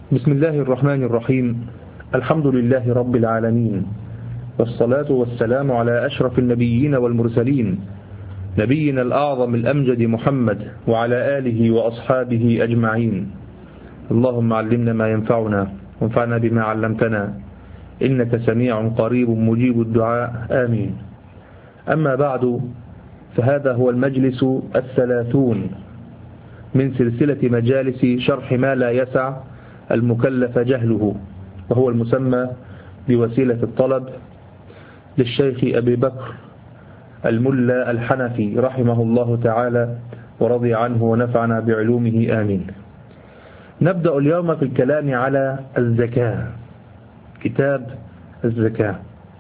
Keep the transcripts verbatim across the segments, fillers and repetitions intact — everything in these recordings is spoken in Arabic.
بسم الله الرحمن الرحيم. الحمد لله رب العالمين، والصلاة والسلام على أشرف النبيين والمرسلين، نبينا الأعظم الأمجد محمد وعلى آله وأصحابه أجمعين. اللهم علمنا ما ينفعنا وانفعنا بما علمتنا، إنك سميع قريب مجيب الدعاء، آمين. أما بعد، فهذا هو المجلس الثلاثون من سلسلة مجالس شرح ما لا يسع المكلف جهله، وهو المسمى بوسيلة الطلب للشيخ أبي بكر الملا الحنفي رحمه الله تعالى ورضي عنه ونفعنا بعلومه، آمين. نبدأ اليوم في الكلام على الزكاة، كتاب الزكاة.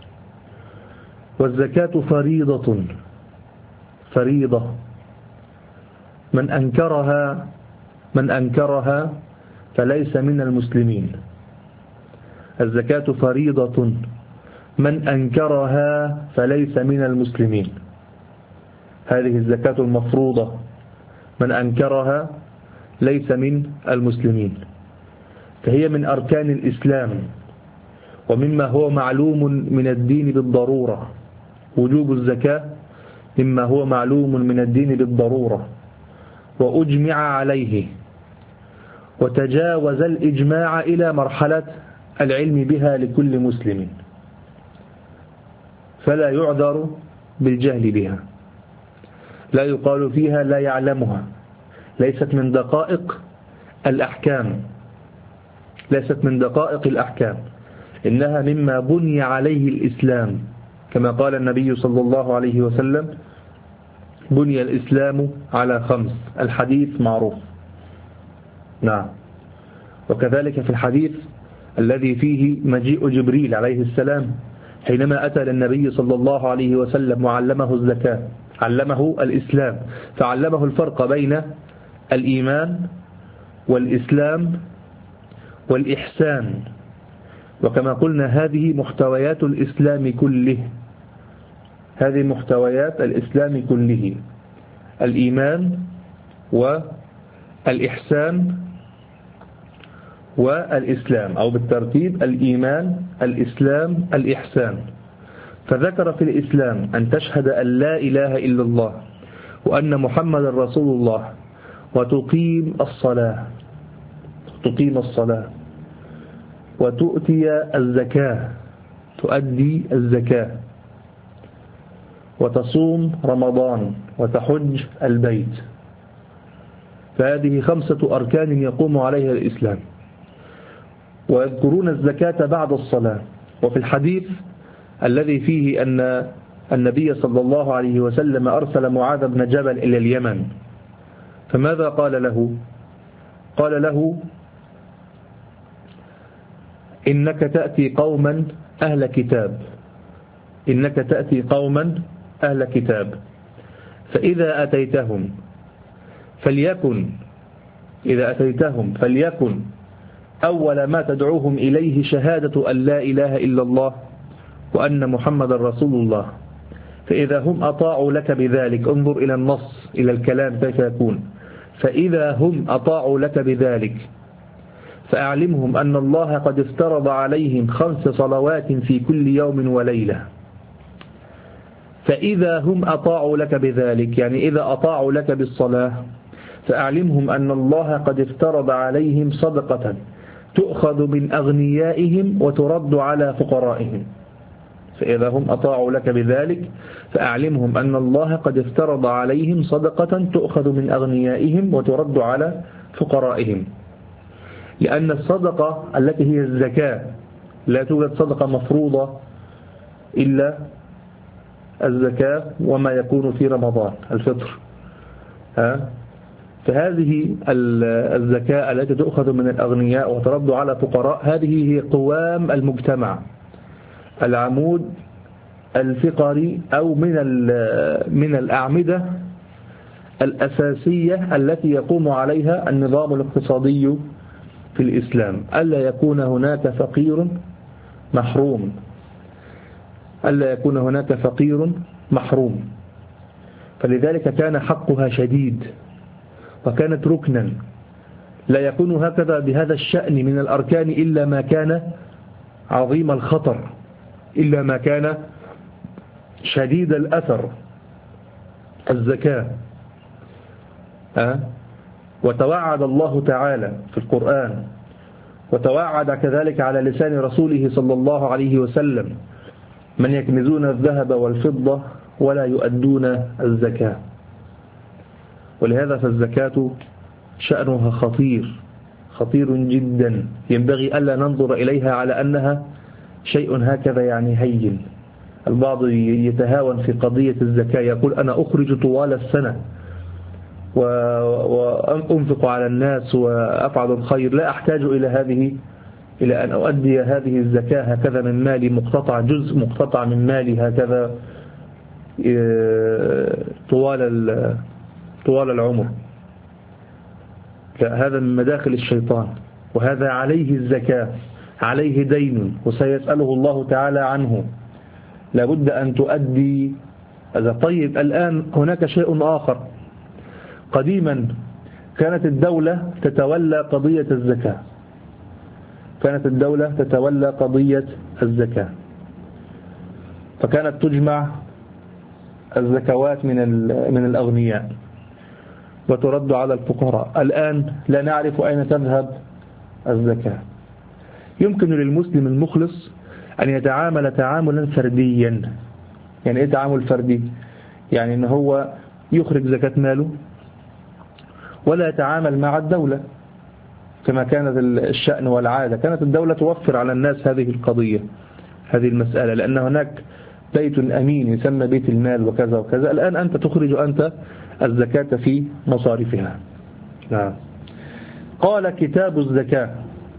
والزكاة فريضة فريضة من أنكرها من أنكرها فليس من المسلمين. الزكاة فريضة من أنكرها فليس من المسلمين. هذه الزكاة المفروضة من أنكرها ليس من المسلمين، فهي من أركان الإسلام ومما هو معلوم من الدين بالضرورة. وجوب الزكاة مما هو معلوم من الدين بالضرورة وأجمع عليه، وتجاوز الإجماع إلى مرحلة العلم بها لكل مسلم، فلا يعذر بالجهل بها، لا يقال فيها لا يعلمها. ليست من دقائق الأحكام ليست من دقائق الأحكام إنها مما بني عليه الإسلام، كما قال النبي صلى الله عليه وسلم: بني الإسلام على خمس. الحديث معروف. نعم. وكذلك في الحديث الذي فيه مجيء جبريل عليه السلام حينما أتى للنبي صلى الله عليه وسلم وعلمه الزكاة، علمه الإسلام، فعلمه الفرق بين الإيمان والإسلام والإحسان. وكما قلنا هذه محتويات الإسلام كله، هذه محتويات الإسلام كله: الإيمان والإحسان والإسلام، أو بالترتيب: الإيمان، الإسلام، الإحسان. فذكر في الإسلام أن تشهد أن لا إله إلا الله وأن محمد رسول الله، وتقيم الصلاة تقيم الصلاة وتؤتي الزكاة تؤدي الزكاة، وتصوم رمضان، وتحج البيت. فهذه خمسة أركان يقوم عليها الإسلام. ويذكرون الزكاة بعد الصلاة. وفي الحديث الذي فيه أن النبي صلى الله عليه وسلم أرسل معاذ بن جبل إلى اليمن، فماذا قال له؟ قال له: إنك تأتي قوما أهل كتاب إنك تأتي قوما أهل كتاب فإذا أتيتهم فليكن إذا أتيتهم فليكن أول ما تدعوهم إليه شهادة أن لا إله إلا الله وأن محمد رسول الله، فإذا هم أطاعوا لك بذلك، انظر إلى النص، إلى الكلام كيف يكون: فإذا هم أطاعوا لك بذلك فأعلمهم أن الله قد افترض عليهم خمس صلوات في كل يوم وليلة. فإذا هم أطاعوا لك بذلك، يعني إذا أطاعوا لك بالصلاة، فأعلمهم أن الله قد افترض عليهم صدقة تؤخذ من أغنيائهم وترد على فقرائهم. فإذا هم أطاعوا لك بذلك فأعلمهم أن الله قد افترض عليهم صدقة تؤخذ من أغنيائهم وترد على فقرائهم. لأن الصدقة التي هي الزكاة، لا توجد صدقة مفروضة إلا الزكاة وما يكون في رمضان، الفطر. ها؟ فهذه الزكاة التي تؤخذ من الأغنياء وترد على فقراء، هذه هي قوام المجتمع، العمود الفقري، أو من من الأعمدة الأساسية التي يقوم عليها النظام الاقتصادي في الإسلام. ألا يكون هناك فقير محروم ألا يكون هناك فقير محروم فلذلك كان حقها شديد، وكانت ركنا لا يكون هكذا بهذا الشأن من الأركان إلا ما كان عظيم الخطر، إلا ما كان شديد الأثر. الزكاة أه؟ وتوعد الله تعالى في القرآن، وتوعد كذلك على لسان رسوله صلى الله عليه وسلم: من يكنزون الذهب والفضة ولا يؤدون الزكاة. ولهذا فالزكاة شأنها خطير خطير جدا، ينبغي ألا ننظر إليها على أنها شيء هكذا يعني هين. البعض يتهاون في قضية الزكاة، يقول أنا أخرج طوال السنة وأنفق على الناس وأفعل الخير، لا أحتاج إلى هذه إلى أن أؤدي هذه الزكاة هكذا من مالي مقتطع، جزء مقتطع من مالي هكذا طوال طوال العمر. هذا من مداخل الشيطان، وهذا عليه الزكاة، عليه دين وسيسأله الله تعالى عنه، لابد أن تؤدي هذا. طيب الآن هناك شيء آخر. قديما كانت الدولة تتولى قضية الزكاة، كانت الدولة تتولى قضية الزكاة، فكانت تجمع الزكوات من من الأغنياء وترد على الفقراء. الآن لا نعرف أين تذهب الزكاة. يمكن للمسلم المخلص أن يتعامل تعاملا فرديا. يعني إيه تعامل فردي؟ يعني أنه هو يخرج زكاة ماله ولا يتعامل مع الدولة كما كانت الشأن والعادة. كانت الدولة توفر على الناس هذه القضية، هذه المسألة، لأن هناك بيت أمين يسمى بيت المال وكذا وكذا. الآن أنت تخرج أنت الزكاة في مصارفها. نعم. قال كتاب الزكاة.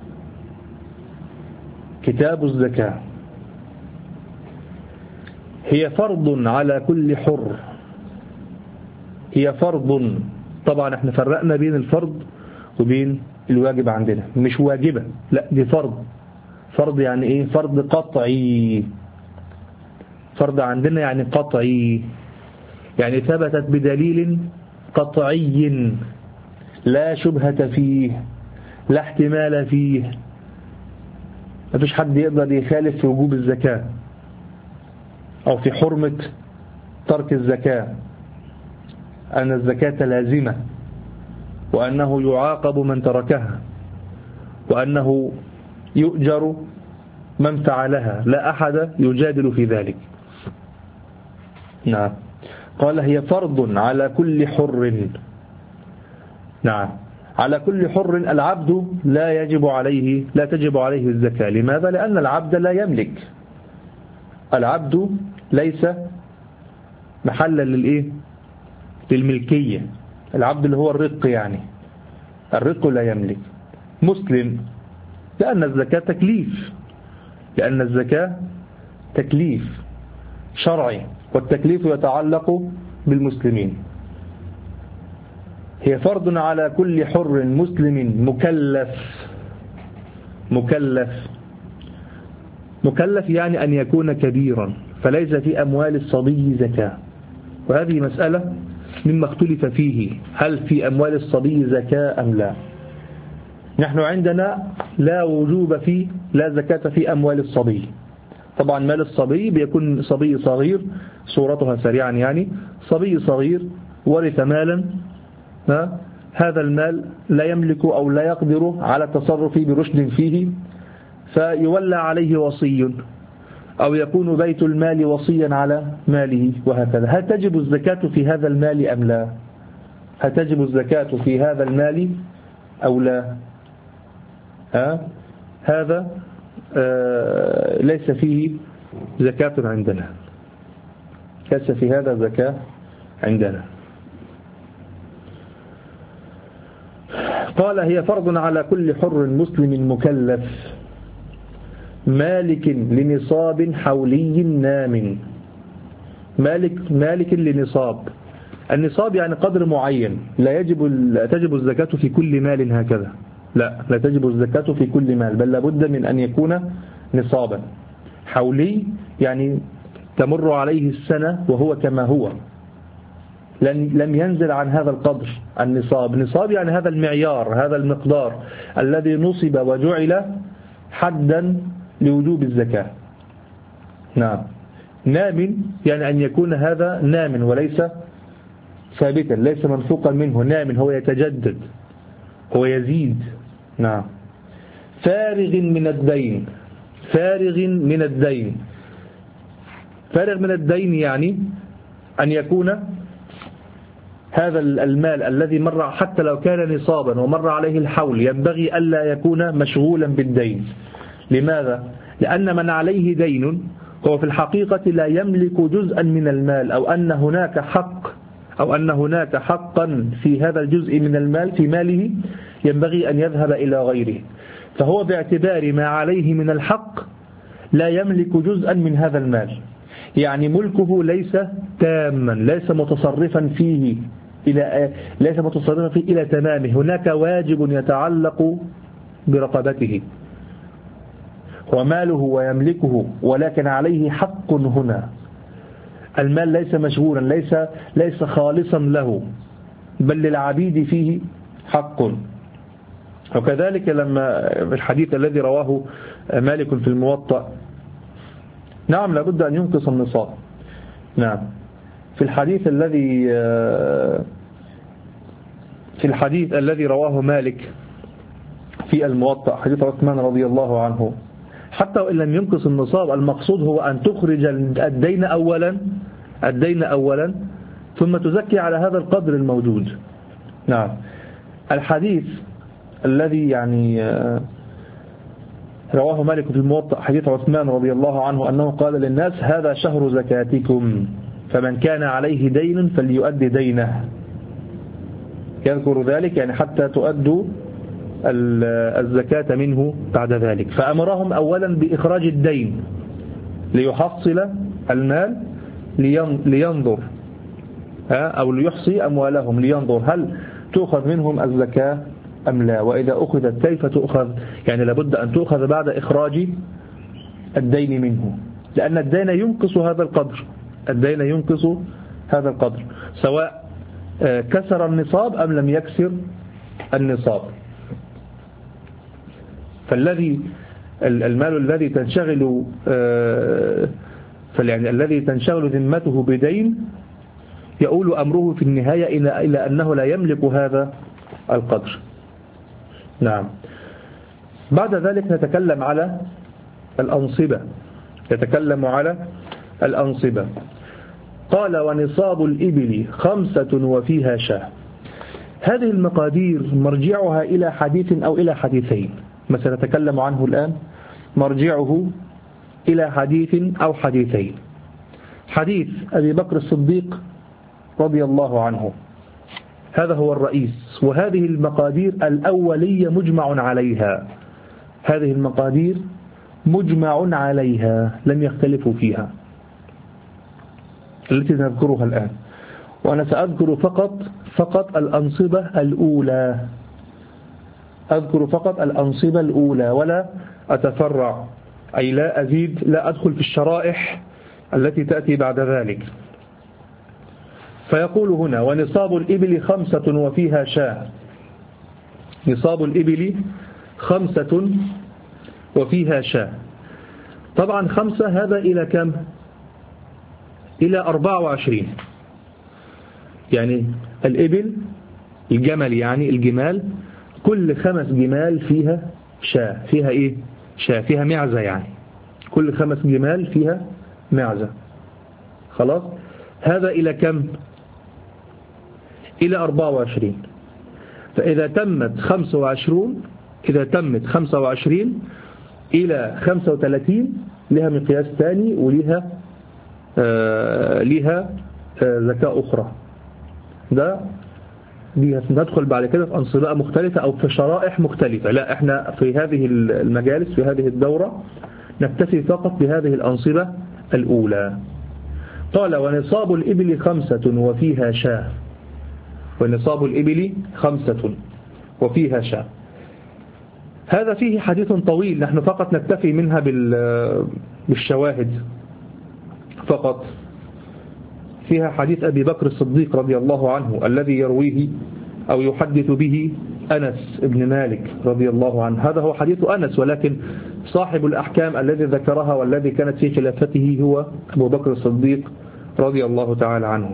كتاب الزكاة هي فرض على كل حر. هي فرض. طبعا احنا فرقنا بين الفرض وبين الواجب عندنا. مش واجبة، لا دي فرض. فرض يعني ايه؟ فرض قطعي. فرض عندنا يعني قطعي، يعني ثبتت بدليل قطعي لا شبهة فيه، لا احتمال فيه. ما فيش حد يقدر يخالف في وجوب الزكاة أو في حرمة ترك الزكاة، أن الزكاة لازمة، وأنه يعاقب من تركها، وأنه يؤجر من فعلها. لا أحد يجادل في ذلك. نعم. قال هي فرض على كل حر. نعم، على كل حر. العبد لا يجب عليه لا تجب عليه الزكاة. لماذا؟ لأن العبد لا يملك. العبد ليس محلا للإيه؟ للملكية. العبد اللي هو الرق، يعني الرق لا يملك. مسلم، لأن الزكاة تكليف، لأن الزكاة تكليف شرعي، والتكليف يتعلق بالمسلمين. هي فرض على كل حر مسلم مكلف. مكلف مكلف يعني أن يكون كبيرا، فليس في أموال الصبي زكاة. وهذه مسألة مما اختلف فيه، هل في أموال الصبي زكاة أم لا. نحن عندنا لا وجوب فيه، لا زكاة في أموال الصبي. طبعا مال الصبي بيكون صبي صغير، صورتها سريعا يعني صبي صغير ورث مالا، هذا المال لا يملك أو لا يقدر على التصرف برشد فيه، فيولى عليه وصي، أو يكون بيت المال وصيا على ماله، وهكذا. هل تجب الزكاة في هذا المال أم لا؟ هل تجب الزكاة في هذا المال أو لا؟ ها؟ هذا آه ليس فيه زكاة عندنا، ليس في هذا زكاة عندنا. قال هي فرض على كل حر مسلم مكلف مالك لنصاب حولي نام. مالك مالك لنصاب. النصاب يعني قدر معين، لا يجب لا تجب الزكاة في كل مال هكذا، لا لا تجب الزكاة في كل مال، بل لابد من أن يكون نصابا. حولي يعني تمر عليه السنة وهو كما هو، لم ينزل عن هذا القدر النصاب. نصاب يعني هذا المعيار، هذا المقدار الذي نصب وجعل حدا لوجوب الزكاة. نعم. نام يعني أن يكون هذا نام وليس ثابتا، ليس منفوقا منه. نام هو يتجدد، هو يزيد. نعم. فارغ من الدين، فارغ من الدين، فارغ من الدين يعني أن يكون هذا المال الذي مر حتى لو كان نصابا ومر عليه الحول ينبغي ألا يكون مشغولا بالدين. لماذا؟ لأن من عليه دين هو في الحقيقة لا يملك جزءا من المال، أو أن هناك حق أو أن هناك حقا في هذا الجزء من المال في ماله ينبغي أن يذهب إلى غيره، فهو باعتبار ما عليه من الحق لا يملك جزءا من هذا المال، يعني ملكه ليس تاما، ليس متصرفا فيه إلى ليس متصرفا فيه إلى تمامه. هناك واجب يتعلق برقبته وماله ويملكه، ولكن عليه حق هنا. المال ليس مشغولا، ليس ليس خالصا له، بل للعبيد فيه حق. وكذلك لما الحديث الذي رواه مالك في الموطأ، نعم لابد أن ينقص النصاب. نعم. في الحديث الذي في الحديث الذي رواه مالك في الموطأ، حديث عثمان رضي الله عنه، حتى وإن لم ينقص النصاب المقصود هو أن تخرج الدين أولا الدين أولا ثم تزكي على هذا القدر الموجود. نعم. الحديث الذي يعني رواه مالك في الموطأ حديث عثمان رضي الله عنه أنه قال للناس: هذا شهر زكاتكم، فمن كان عليه دين فليؤدي دينه. يذكر ذلك يعني حتى تؤدوا الزكاة منه بعد ذلك. فأمرهم أولا بإخراج الدين ليحصل المال، لينظر أو ليحصي أموالهم، لينظر هل تؤخذ منهم الزكاة أم لا، وإذا أخذت كيف تؤخذ. يعني لابد أن تؤخذ بعد إخراج الدين منه، لأن الدين ينقص هذا القدر، الدين ينقص هذا القدر سواء كسر النصاب أم لم يكسر النصاب. فالذي المال الذي تنشغل يعني الذي تنشغل ذمته بدين يؤول أمره في النهاية إلى إلى أنه لا يملك هذا القدر. نعم. بعد ذلك نتكلم على الأنصبة، يتكلم على الأنصبة. قال: ونصاب الإبل خمسة وفيها شاة. هذه المقادير مرجعها إلى حديث أو إلى حديثين، ما سنتكلم عنه الآن مرجعه إلى حديث أو حديثين. حديث أبي بكر الصديق رضي الله عنه، هذا هو الرئيس، وهذه المقادير الأولية مجمع عليها، هذه المقادير مجمع عليها لم يختلفوا فيها، التي نذكرها الآن. وأنا سأذكر فقط فقط الأنصبة الأولى، أذكر فقط الأنصبة الأولى ولا أتفرع، أي لا أزيد، لا أدخل في الشرائح التي تأتي بعد ذلك. فيقول هنا: ونصاب الإبل خمسة وفيها شاة. نصاب الإبل خمسة وفيها شاة. طبعا خمسة هذا إلى كم؟ إلى أربعة وعشرين. يعني الإبل الجمل، يعني الجمال، كل خمس جمال فيها شاة، فيها إيه؟ شاة، فيها معزة، يعني كل خمس جمال فيها معزة. خلاص. هذا إلى كم؟ إلى أربعة وعشرين. فإذا تمت خمسة وعشرون إذا تمت خمسة وعشرين إلى خمسة وثلاثين لها مقياس ثاني، ولها آه لها آه زكاة أخرى. ده دي ندخل بعد كده في أنصبة مختلفة أو في شرائح مختلفة. لا، احنا في هذه المجالس في هذه الدورة نكتفي فقط بهذه الأنصبة الأولى. قال: ونصاب الإبل خمسة وفيها شاة. ونصاب الإبل خمسة وفيها شاة. هذا فيه حديث طويل، نحن فقط نكتفي منها بالشواهد فقط. فيها حديث أبي بكر الصديق رضي الله عنه الذي يرويه أو يحدث به أنس بن مالك رضي الله عنه. هذا هو حديث أنس، ولكن صاحب الأحكام الذي ذكرها والذي كانت في خلافته هو أبو بكر الصديق رضي الله تعالى عنه.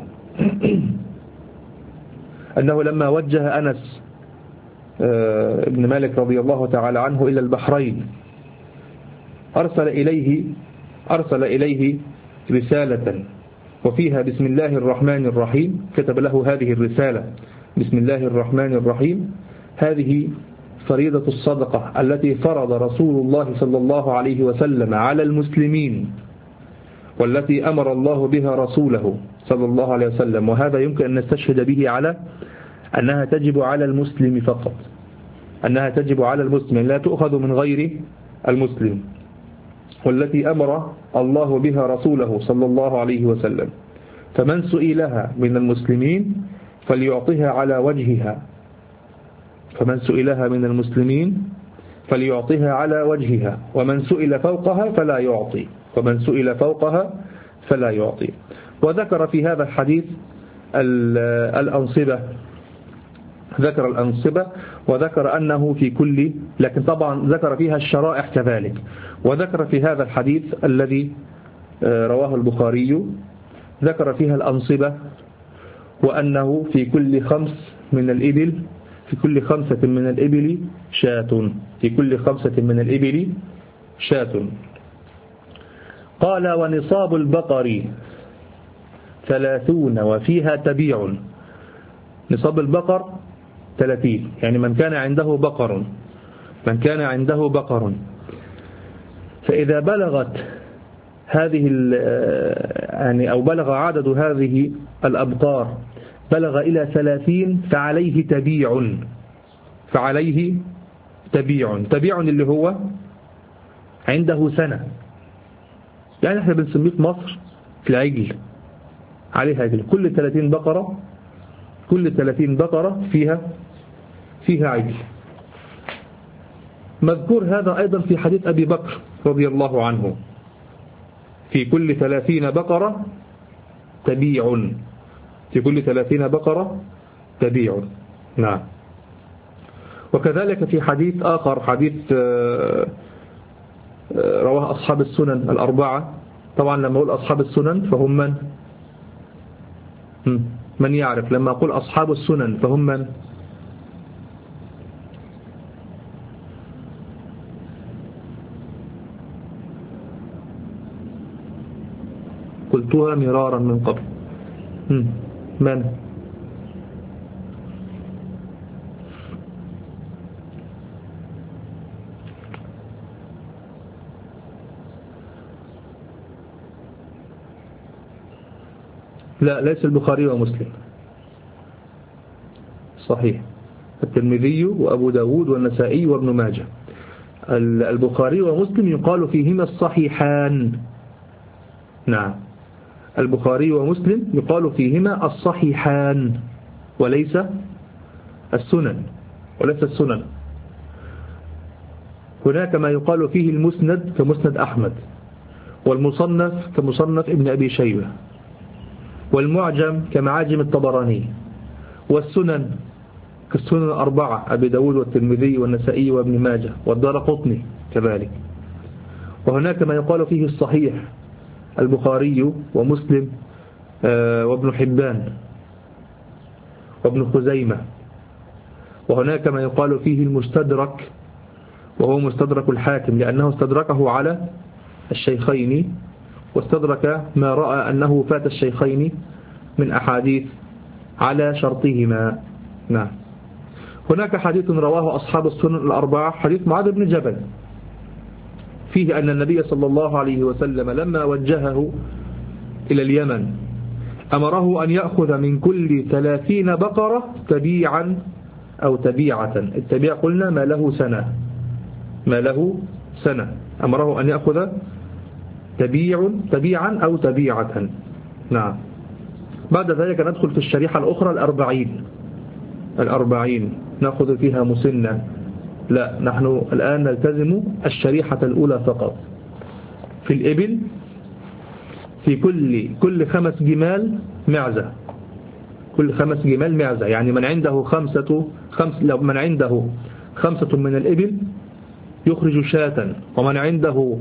أنه لما وجه أنس بن مالك رضي الله تعالى عنه إلى البحرين أرسل إليه أرسل إليه رسالة وفيها بسم الله الرحمن الرحيم. كتب له هذه الرسالة بسم الله الرحمن الرحيم: هذه فريضة الصدقة التي فرض رسول الله صلى الله عليه وسلم على المسلمين، والتي أمر الله بها رسوله صلى الله عليه وسلم. وهذا يمكن أن نستشهد به على أنها تجب على المسلم فقط، أنها تجب على المسلم، لا تؤخذ من غير المسلم، والتي أمر الله بها رسوله صلى الله عليه وسلم. فمن سئلها من المسلمين فليعطيها على وجهها فمن سئلها من المسلمين فليعطيها على وجهها ومن سئل فوقها فلا يعطي ومن سئل فوقها فلا يعطي. وذكر في هذا الحديث الأنصبة ذكر الأنصبة وذكر أنه في كل، لكن طبعا ذكر فيها الشرائح كذلك. وذكر في هذا الحديث الذي رواه البخاري ذكر فيها الأنصبة، وأنه في كل خمس من الإبل في كل خمسة من الإبل شاة في كل خمسة من الإبل شاة. قال: ونصاب البقر ثلاثون وفيها تبيع. نصاب البقر ثلاثين، يعني من كان عنده بقر من كان عنده بقر فإذا بلغت هذه يعني أو بلغ عدد هذه الأبقار بلغ إلى ثلاثين فعليه تبيع فعليه تبيع تبيع اللي هو عنده سنة، يعني احنا بنسميه في مصر في العجل، عليه عجل. كل ثلاثين بقرة كل ثلاثين بقرة فيها فيها عجل. مذكور هذا أيضا في حديث أبي بكر رضي الله عنه: في كل ثلاثين بقرة تبيع في كل ثلاثين بقرة تبيع. نعم. وكذلك في حديث آخر، حديث رواه أصحاب السنن الأربعة. طبعا لما أقول أصحاب السنن فهم من من يعرف لما أقول أصحاب السنن فهم من قلتها مرارا من قبل. من لا، ليس البخاري ومسلم، صحيح، الترمذي وأبو داود والنسائي وابن ماجه. البخاري ومسلم يقال فيهما الصحيحان. نعم، البخاري ومسلم يقال فيهما الصحيحان وليس السنن وليس السنن. هناك ما يقال فيه المسند كمسند أحمد، والمصنف كمصنف ابن أبي شيبة، والمعجم كمعاجم الطبراني، والسنن كالسنن الأربعة أبي داود والترمذي والنسائي وابن ماجه والدارقطني كذلك. وهناك ما يقال فيه الصحيح، البخاري ومسلم وابن حبان وابن خزيمة. وهناك ما يقال فيه المستدرك، وهو مستدرك الحاكم لأنه استدركه على الشيخين، واستدرك ما رأى أنه فات الشيخين من أحاديث على شرطهما. نعم. هناك حديث رواه أصحاب السنن الأربعة، حديث معاذ بن جبل، فيه أن النبي صلى الله عليه وسلم لما وجهه إلى اليمن أمره أن يأخذ من كل ثلاثين بقرة تبيعا أو تبيعة. التبيع قلنا ما له سنة ما له سنة أمره أن يأخذ تبيع تبيعا أو تبيعة. نعم. بعد ذلك ندخل في الشريحة الأخرى الأربعين الأربعين نأخذ فيها مسنة. لا، نحن الآن نلتزم الشريحة الأولى فقط. في الإبل في كل كل خمس جمال معزة، كل خمس جمال معزة. يعني من عنده خمسة خمس لو من عنده خمسة من الإبل يخرج شاة، ومن عنده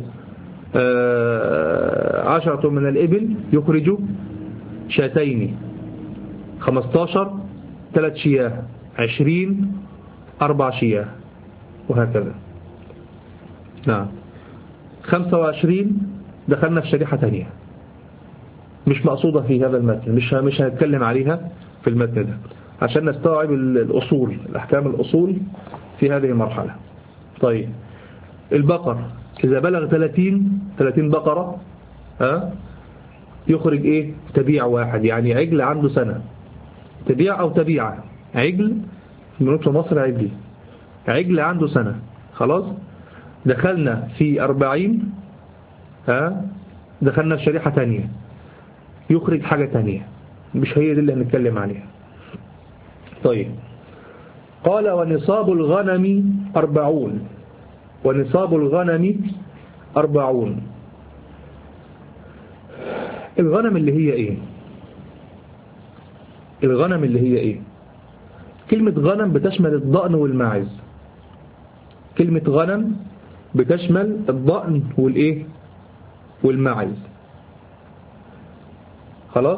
عشرة من الإبل يخرج شاتين، خمستاشر ثلاث شياه، عشرين أربع شياه، وهكذا. نعم. خمسة وعشرين دخلنا في شريحة ثانية مش مقصودة في هذا المتن، مش مش هنتكلم عليها في المتن ده عشان نستوعب الأصول، الأحكام الأصول في هذه المرحلة. طيب البقر إذا بلغ ثلاثين ثلاثين بقرة ها يخرج إيه؟ تبيع واحد، يعني عجل عنده سنة، تبيع أو تبيعة، عجل بنقول في مصر عجل، عجل عنده سنة. خلاص دخلنا في أربعين ها دخلنا في شريحة تانية يخرج حاجة تانية مش هي دي اللي هنتكلم عليها. طيب قال ونصاب الغنم أربعون، ونصاب الغنم أربعون. الغنم اللي هي إيه؟ الغنم اللي هي إيه؟ كلمة غنم بتشمل الضأن والماعز، كلمة غنم بتشمل الضأن والإيه؟ والماعز. خلاص.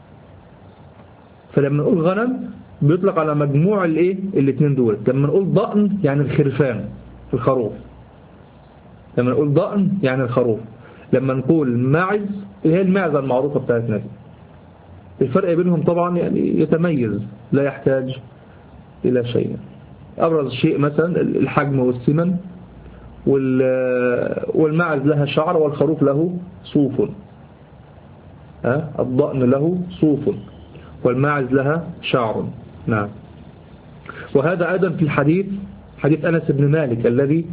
فلما نقول غنم بيطلق على مجموع الايه الاثنين دول. لما نقول ضأن يعني الخرفان الخروف، لما نقول ضأن يعني الخروف. لما نقول ماعز هي المعزة المعروفة بتاعتنا دي. الفرق بينهم طبعا يعني يتميز لا يحتاج إلى شيء. أبرز شيء مثلا الحجم والسمن، والماعز لها شعر والخروف له صوف. الضأن له صوف والماعز لها شعر. نعم. وهذا أيضا في الحديث حديث أنس بن مالك الذي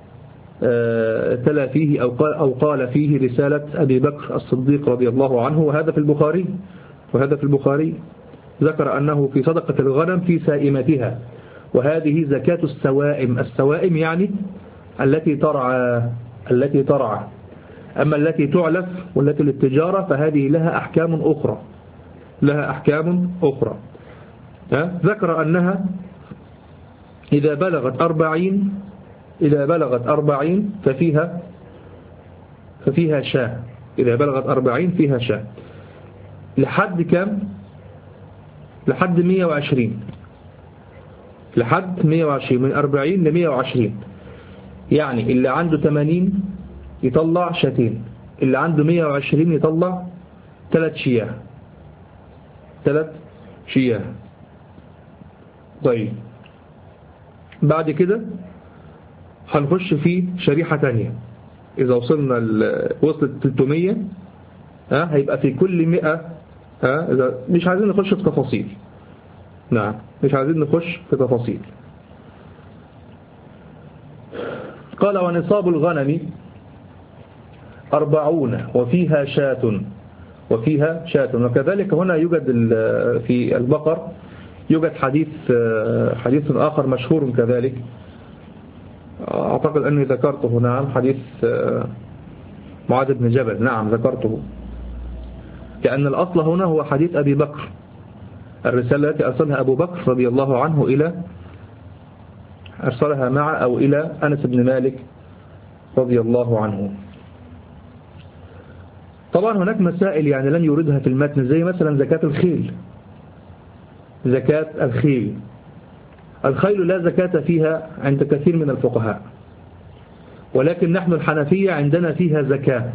تلا فيه أو قال, أو قال فيه رسالة أبي بكر الصديق رضي الله عنه، وهذا في البخاري وهذا في البخاري ذكر أنه في صدقة الغنم في سائمتها، وهذه زكاة السوائم. السوائم يعني التي ترعى التي ترعى أما التي تعلف والتي للتجارة فهذه لها أحكام أخرى لها أحكام أخرى. ذكر أنها إذا بلغت أربعين إذا بلغت أربعين ففيها ففيها شاة. إذا بلغت أربعين فيها شاة لحد كم؟ لحد مية وعشرين، لحد مية وعشرين، من أربعين لمية وعشرين. يعني اللي عنده ثمانين يطلع شاتين، اللي عنده مية وعشرين يطلع ثلاث شياه ثلاث شياه. طيب بعد كده هنخش في شريحة تانية. إذا وصلنا وصلت ثلاثمية ها هيبقى في كل مئة ها إذا مش عايزين نخش في تفاصيل. نعم مش عايزين نخش في تفاصيل. قال ونصاب الغنم أربعون وفيها شاة وفيها شاة. وكذلك هنا يوجد في البقر يوجد حديث حديث آخر مشهور كذلك، أعتقد أني ذكرته. نعم حديث معاذ بن جبل. نعم ذكرته. كأن الأصل هنا هو حديث أبي بكر، الرسالة التي أرسلها أبو بكر رضي الله عنه إلى أرسلها مع أو إلى أنس بن مالك رضي الله عنه. طبعا هناك مسائل يعني لن يوردها في المتن، زي مثلا زكاة الخيل. زكاة الخيل الخيل لا زكاة فيها عند كثير من الفقهاء، ولكن نحن الحنفية عندنا فيها زكاة.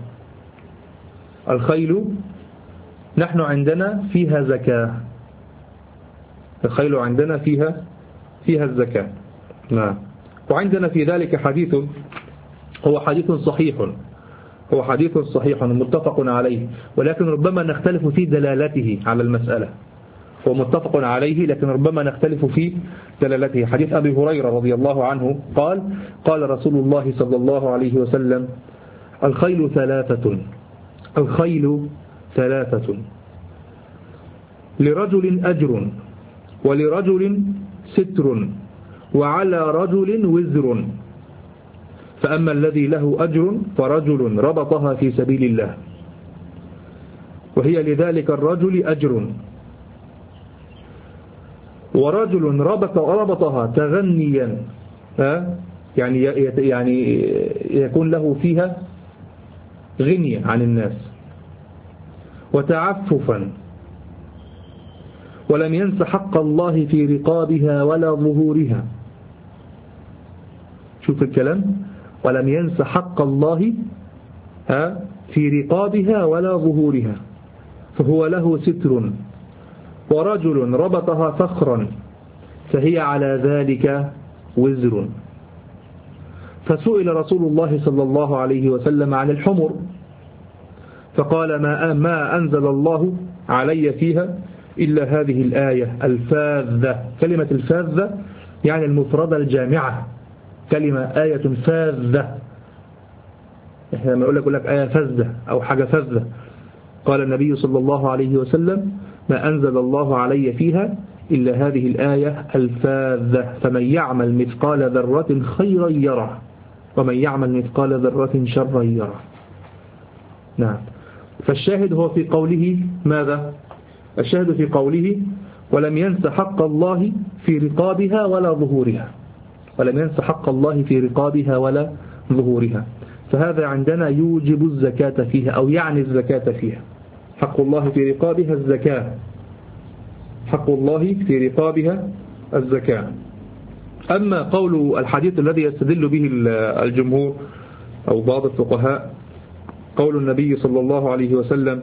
الخيل نحن عندنا فيها زكاة الخيل عندنا فيها فيها الزكاة. نعم. وعندنا في ذلك حديث هو حديث صحيح هو حديث صحيح متفق عليه، ولكن ربما نختلف في دلالته على المسألة. هو متفق عليه لكن ربما نختلف في دلالته. حديث أبي هريرة رضي الله عنه قال قال رسول الله صلى الله عليه وسلم الخيل ثلاثة الخيل ثلاثة لرجل أجر ولرجل ستر وعلى رجل وزر، فأما الذي له أجر فرجل ربطها في سبيل الله وهي لذلك الرجل أجر. ورجل ربط ربطها تغنيا، يعني يعني يكون له فيها غنية عن الناس وتعففا، ولم ينس حق الله في رقابها ولا ظهورها. شوف الكلام، ولم ينس حق الله في رقابها ولا ظهورها، فهو له ستر. ورجل ربطها فخرا فهي على ذلك وزر. فسئل رسول الله صلى الله عليه وسلم عن الحمر فقال ما ما أنزل الله علي فيها إلا هذه الآية الفاذة. كلمة الفاذة يعني المفردة الجامعة، كلمة آية فاذة. احنا لما يقول لك يقول لك آية فاذة أو حاجة فاذة، قال النبي صلى الله عليه وسلم ما أنزل الله علي فيها إلا هذه الآية الفاذة، فمن يعمل مثقال ذرة خيرا يره ومن يعمل مثقال ذرة شرا يره. نعم. فالشاهد هو في قوله ماذا؟ الشاهد في قوله ولم ينس حق الله في رقابها ولا ظهورها، ولم ينس حق الله في رقابها ولا ظهورها. فهذا عندنا يوجب الزكاة فيها أو يعني الزكاة فيها. حق الله في رقابها الزكاة، حق الله في رقابها الزكاة. أما قول الحديث الذي يستدل به الجمهور أو بعض الفقهاء، قول النبي صلى الله عليه وسلم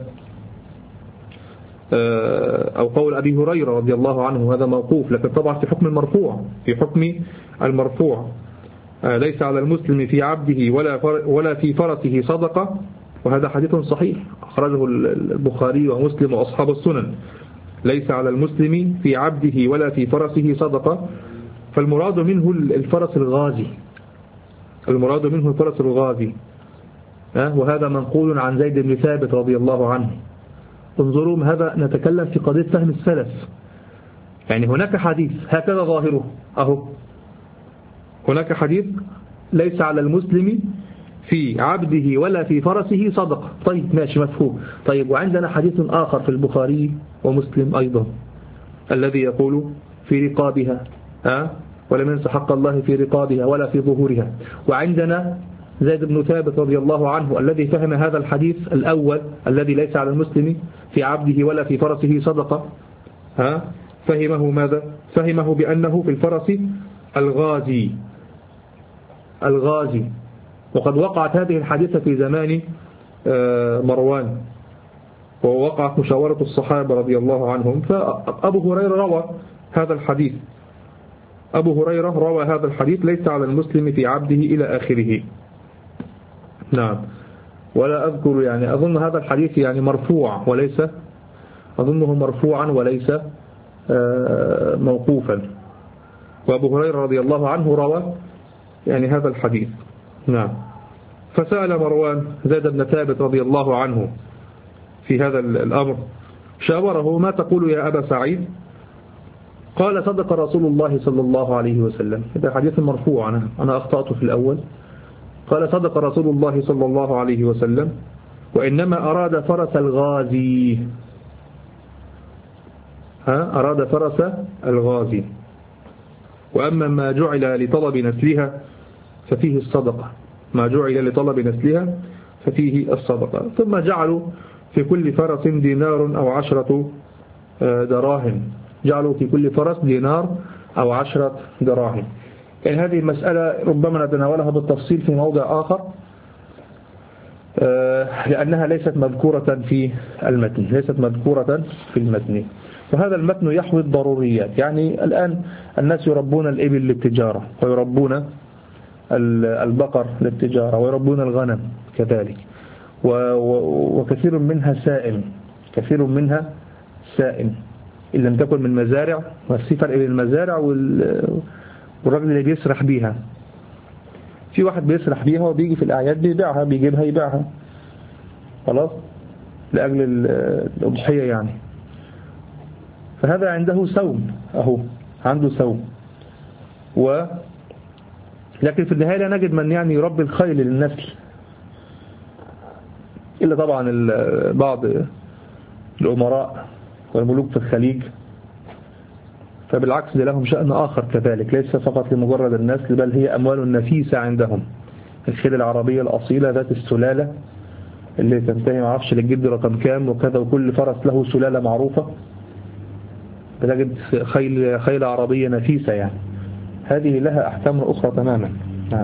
أو قول أبي هريرة رضي الله عنه، هذا موقوف، لكن طبعا في حكم المرفوع، في حكم المرفوع ليس على المسلم في عبده ولا ولا في فرسه صدقة، وهذا حديث صحيح أخرجه البخاري ومسلم وأصحاب السنن. ليس على المسلم في عبده ولا في فرسه صدقة، فالمراد منه الفرس الغازي، المراد منه الفرس الغازي، وهذا منقول عن زيد بن ثابت رضي الله عنه. انظروا، هذا نتكلم في قضية فهم السلف، يعني هناك حديث هكذا ظاهره أهو، هناك حديث ليس على المسلم في عبده ولا في فرسه صدقة، طيب ماشي مفهوم. طيب وعندنا حديث آخر في البخاري ومسلم أيضا الذي يقول في رقابها أه؟ ولم ينس حق الله في رقابها ولا في ظهورها. وعندنا زيد بن ثابت رضي الله عنه الذي فهم هذا الحديث الأول الذي ليس على المسلم في عبده ولا في فرسه صدقة، ها فهمه ماذا؟ فهمه بأنه في الفرس الغازي، الغازي. وقد وقعت هذه الحادثة في زمان مروان، ووقعت مشاورة الصحابة رضي الله عنهم، فأبو هريرة روى هذا الحديث، أبو هريرة روى هذا الحديث ليس على المسلم في عبده إلى آخره. نعم. ولا أذكر، يعني أظن هذا الحديث يعني مرفوع وليس، أظنه مرفوعا وليس موقوفا. وأبو هريرة رضي الله عنه روى يعني هذا الحديث. نعم. فسأل مروان زيد بن ثابت رضي الله عنه في هذا الأمر، شاوره ما تقول يا أبا سعيد؟ قال صدق رسول الله صلى الله عليه وسلم. هذا حديث مرفوع، أنا, أنا أخطأت في الأول. قال صدق رسول الله صلى الله عليه وسلم، وإنما أراد فرس الغازي، ها أراد فرس الغازي، وأما ما جعل لطلب نسلها ففيه الصدقة، ما جعل لطلب نسلها ففيه الصدقة. ثم جعلوا في كل فرس دينار أو عشرة دراهم، جعلوا في كل فرس دينار أو عشرة دراهم. يعني هذه المسألة ربما نتناولها بالتفصيل في موضع آخر، لأنها ليست مذكورة في المتن، ليست مذكورة في المتن. وهذا المتن يحوي الضروريات. يعني الآن الناس يربون الإبل للتجارة، ويربون البقر للتجارة، ويربون الغنم كذلك، وكثير منها سائم، كثير منها سائم إن لم تكن من مزارع. وفي فرق بين المزارع والراجل اللي بيسرح بيها. في واحد بيسرح بيها وبيجي في الأعياد بيبيعها، بيجيبها يبيعها خلاص لأجل الأضحية يعني، فهذا عنده سوم، أهو عنده سوم. و لكن في النهاية لا نجد من يعني يربي الخيل للنسل، إلا طبعا بعض الأمراء والملوك في الخليج، فبالعكس ده لهم شأن آخر كذلك، ليس فقط لمجرد النسل، بل هي أموال نفيسة عندهم. الخيل العربية الأصيلة ذات السلالة اللي تنتهي معرفش للجد رقم كام وكذا، وكل فرس له سلالة معروفة، بتجد خيل خيل عربية نفيسة يعني، هذه لها أحكام أخرى تماما. نعم.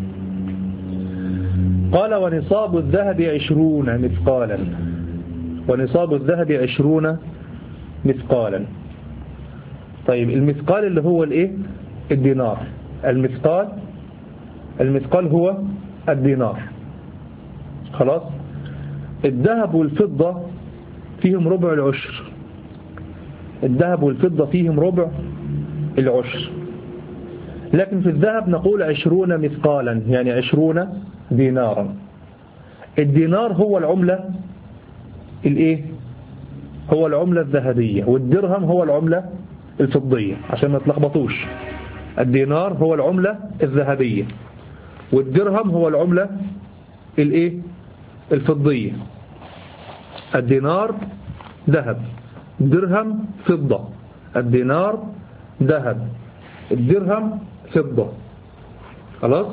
قال ونصاب الذهب عشرون مثقالا، ونصاب الذهب عشرون مثقالا. طيب المثقال اللي هو الايه؟ الدينار. المثقال المثقال هو الدينار. خلاص. الذهب والفضة فيهم ربع العشر، الذهب والفضة فيهم ربع العشر، لكن في الذهب نقول عشرون مثقالا، يعني عشرون دينارا. الدينار هو العملة الايه؟ هو العملة الذهبية، والدرهم هو العملة الفضية عشان ما تلخبطوش. الدينار هو العملة الذهبية، والدرهم هو العملة الايه؟ الفضية. الدينار ذهب، درهم فضة. الدينار ذهب، الدرهم فضة. خلاص.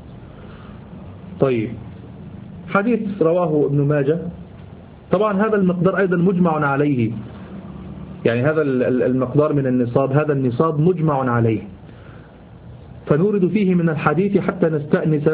طيب حديث رواه ابن ماجه. طبعا هذا المقدار أيضا مجمع عليه، يعني هذا المقدار من النصاب، هذا النصاب مجمع عليه، فنورد فيه من الحديث حتى نستأنس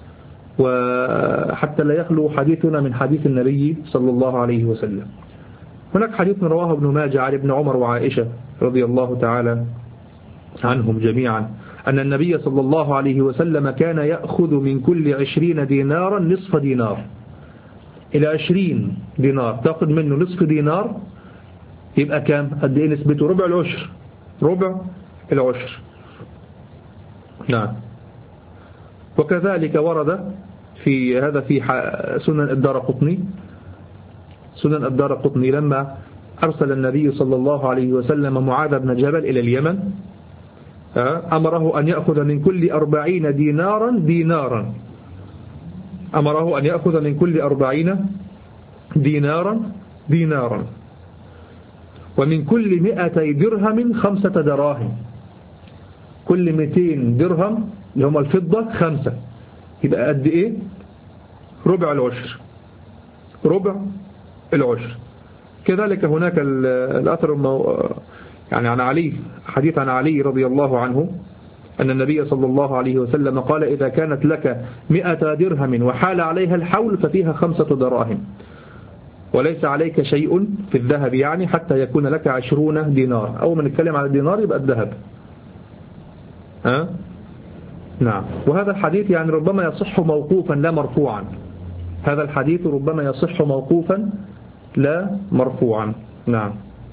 وحتى لا يخلو حديثنا من حديث النبي صلى الله عليه وسلم. هناك حديث رواه ابن ماجه عن ابن عمر وعائشة رضي الله تعالى عنهم جميعا أن النبي صلى الله عليه وسلم كان يأخذ من كل عشرين دينارا نصف دينار. إلى عشرين دينار تأخذ منه نصف دينار، يبقى كام؟ قد إيه نسبته؟ ربع العشر، ربع العشر. نعم. وكذلك ورد في هذا في سنن الدارقطني، سنن الدارقطني لما أرسل النبي صلى الله عليه وسلم معاذ بن جبل إلى اليمن، أمره أن يأخذ من كل أربعين دينارا دينارا أمره أن يأخذ من كل أربعين دينارا دينارا ومن كل مئتي درهم خمسة دراهم. كل مئتين درهم اللي هم الفضة خمسة، يبقى قد إيه؟ ربع العشر، ربع العشر. كذلك هناك الأثر يعني عن علي، حديث عن علي رضي الله عنه أن النبي صلى الله عليه وسلم قال إذا كانت لك مئة درهم وحال عليها الحول ففيها خمسة دراهم، وليس عليك شيء في الذهب يعني حتى يكون لك عشرون دينار. أول ما نتكلم على الدينار يبقى الذهب. أه؟ نعم. وهذا الحديث يعني ربما يصح موقوفا لا مرفوعا، هذا الحديث ربما يصح موقوفا لا مرفوعا. نعم.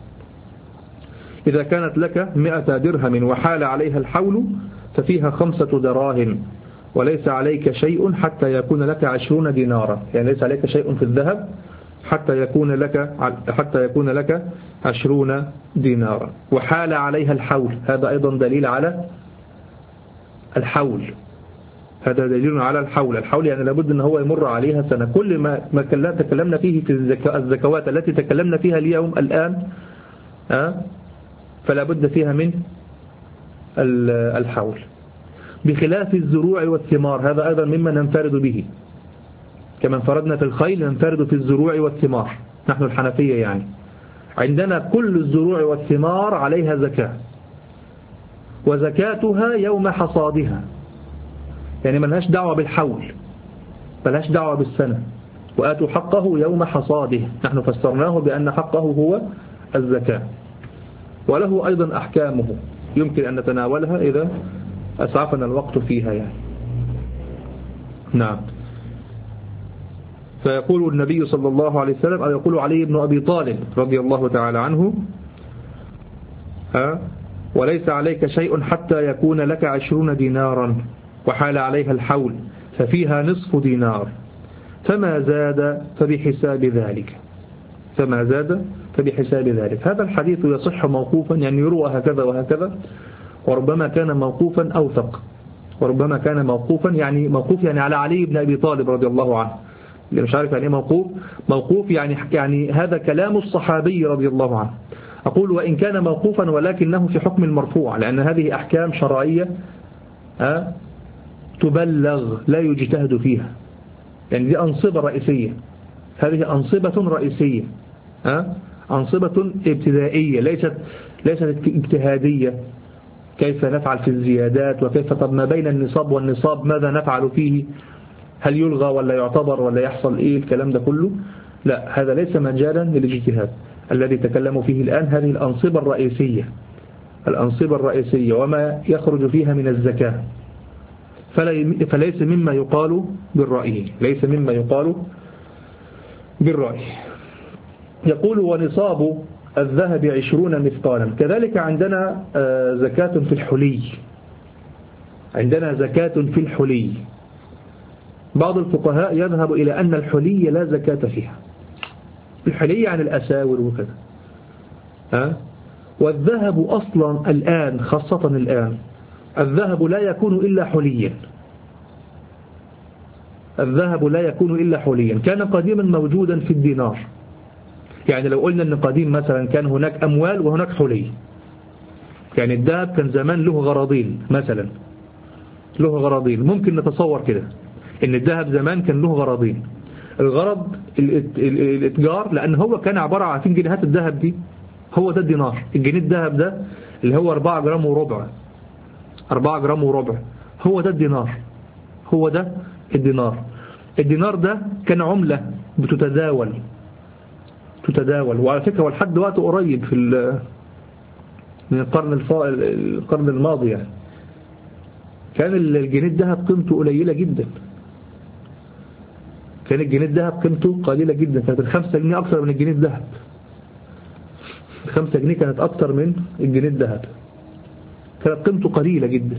إذا كانت لك مئة درهم وحال عليها الحول ففيها خمسة دراهم وليس عليك شيء حتى يكون لك عشرون دينارا، يعني ليس عليك شيء في الذهب حتى يكون لك حتى يكون لك عشرون دينارا. وحال عليها الحول، هذا أيضا دليل على الحول، هذا دليل على الحول. الحول يعني لابد أن هو يمر عليها سنة. كل ما ما تكلمنا فيه في الزكوات التي تكلمنا فيها اليوم الآن أه؟ فلا بد فيها من الحول، بخلاف الزروع والثمار. هذا أيضا مما ننفرد به، كما انفردنا في الخيل ننفرد في الزروع والثمار نحن الحنفية، يعني عندنا كل الزروع والثمار عليها زكاة، وزكاتها يوم حصادها، يعني ملهاش دعوة بالحول، ملهاش دعوة بالسنة. وآتوا حقه يوم حصاده، نحن فسرناه بأن حقه هو الزكاة، وله أيضا أحكامه يمكن أن نتناولها إذا أسعفنا الوقت فيها يعني. نعم. فيقول النبي صلى الله عليه وسلم، أو يقول علي بن أبي طالب رضي الله تعالى عنه ها وليس عليك شيء حتى يكون لك عشرون دينارا وحال عليها الحول ففيها نصف دينار، فما زاد فبحساب ذلك، فما زاد فبحساب ذلك. هذا الحديث يصح موقوفا، يعني يروى هكذا وهكذا، وربما كان موقوفا أوثق، وربما كان موقوفا يعني موقوف يعني على علي بن أبي طالب رضي الله عنه، اللي مش عارف يعني ايه موقوف، موقوف يعني يعني هذا كلام الصحابي رضي الله عنه. أقول وإن كان موقوفا ولكنه في حكم المرفوع، لأن هذه أحكام شرعية أه تبلغ لا يجتهد فيها، يعني دي أنصبة رئيسية، هذه أنصبة رئيسية أه أنصبة ابتدائية، ليست ليست اجتهادية. كيف نفعل في الزيادات، وكيف طب ما بين النصاب والنصاب ماذا نفعل فيه، هل يلغى ولا يعتبر ولا يحصل إيه الكلام ده كله. لا، هذا ليس مجالا للاجتهاد. الذي تكلموا فيه الآن هذه الأنصبة الرئيسية، الأنصبة الرئيسية وما يخرج فيها من الزكاة، فليس مما يقال بالرأي، ليس مما يقال بالرأي. يقول ونصاب الذهب عشرون مثقالا. كذلك عندنا زكاة في الحلي، عندنا زكاة في الحلي. بعض الفقهاء يذهب إلى أن الحلي لا زكاة فيها، الحلي عن الأساور وكذا ها. والذهب أصلا الآن، خاصة الآن، الذهب لا يكون إلا حليا، الذهب لا يكون إلا حليا. كان قديما موجودا في الدينار، يعني لو قلنا أن قديم مثلا كان هناك أموال وهناك حلي، يعني الذهب كان زمان له غراضين مثلا، له غراضين، ممكن نتصور كده ان الذهب زمان كان له غراضين. الغرض الاتجار، لأن هو كان عبارة عن عارفين جنيهات الذهب دي، هو ده الدينار. الجنيه الذهب ده اللي هو أربعة جرام وربع، أربعة جرام وربع، هو ده الدينار، هو ده الدينار. الدينار ده كان عملة بتتداول تتداول وعلى فكرة ولحد وقت قريب في من القرن الفا... القرن الماضي يعني كان الجنيه الذهب قيمته قليلة جدا، كان الجنيه الذهب قيمته قليلة جدا، كانت الخمسة جنيه أكثر من الجنيه الذهب، الخمسة جنيه كانت أكثر من الجنيه الذهب، كانت قيمته قليلة جدا.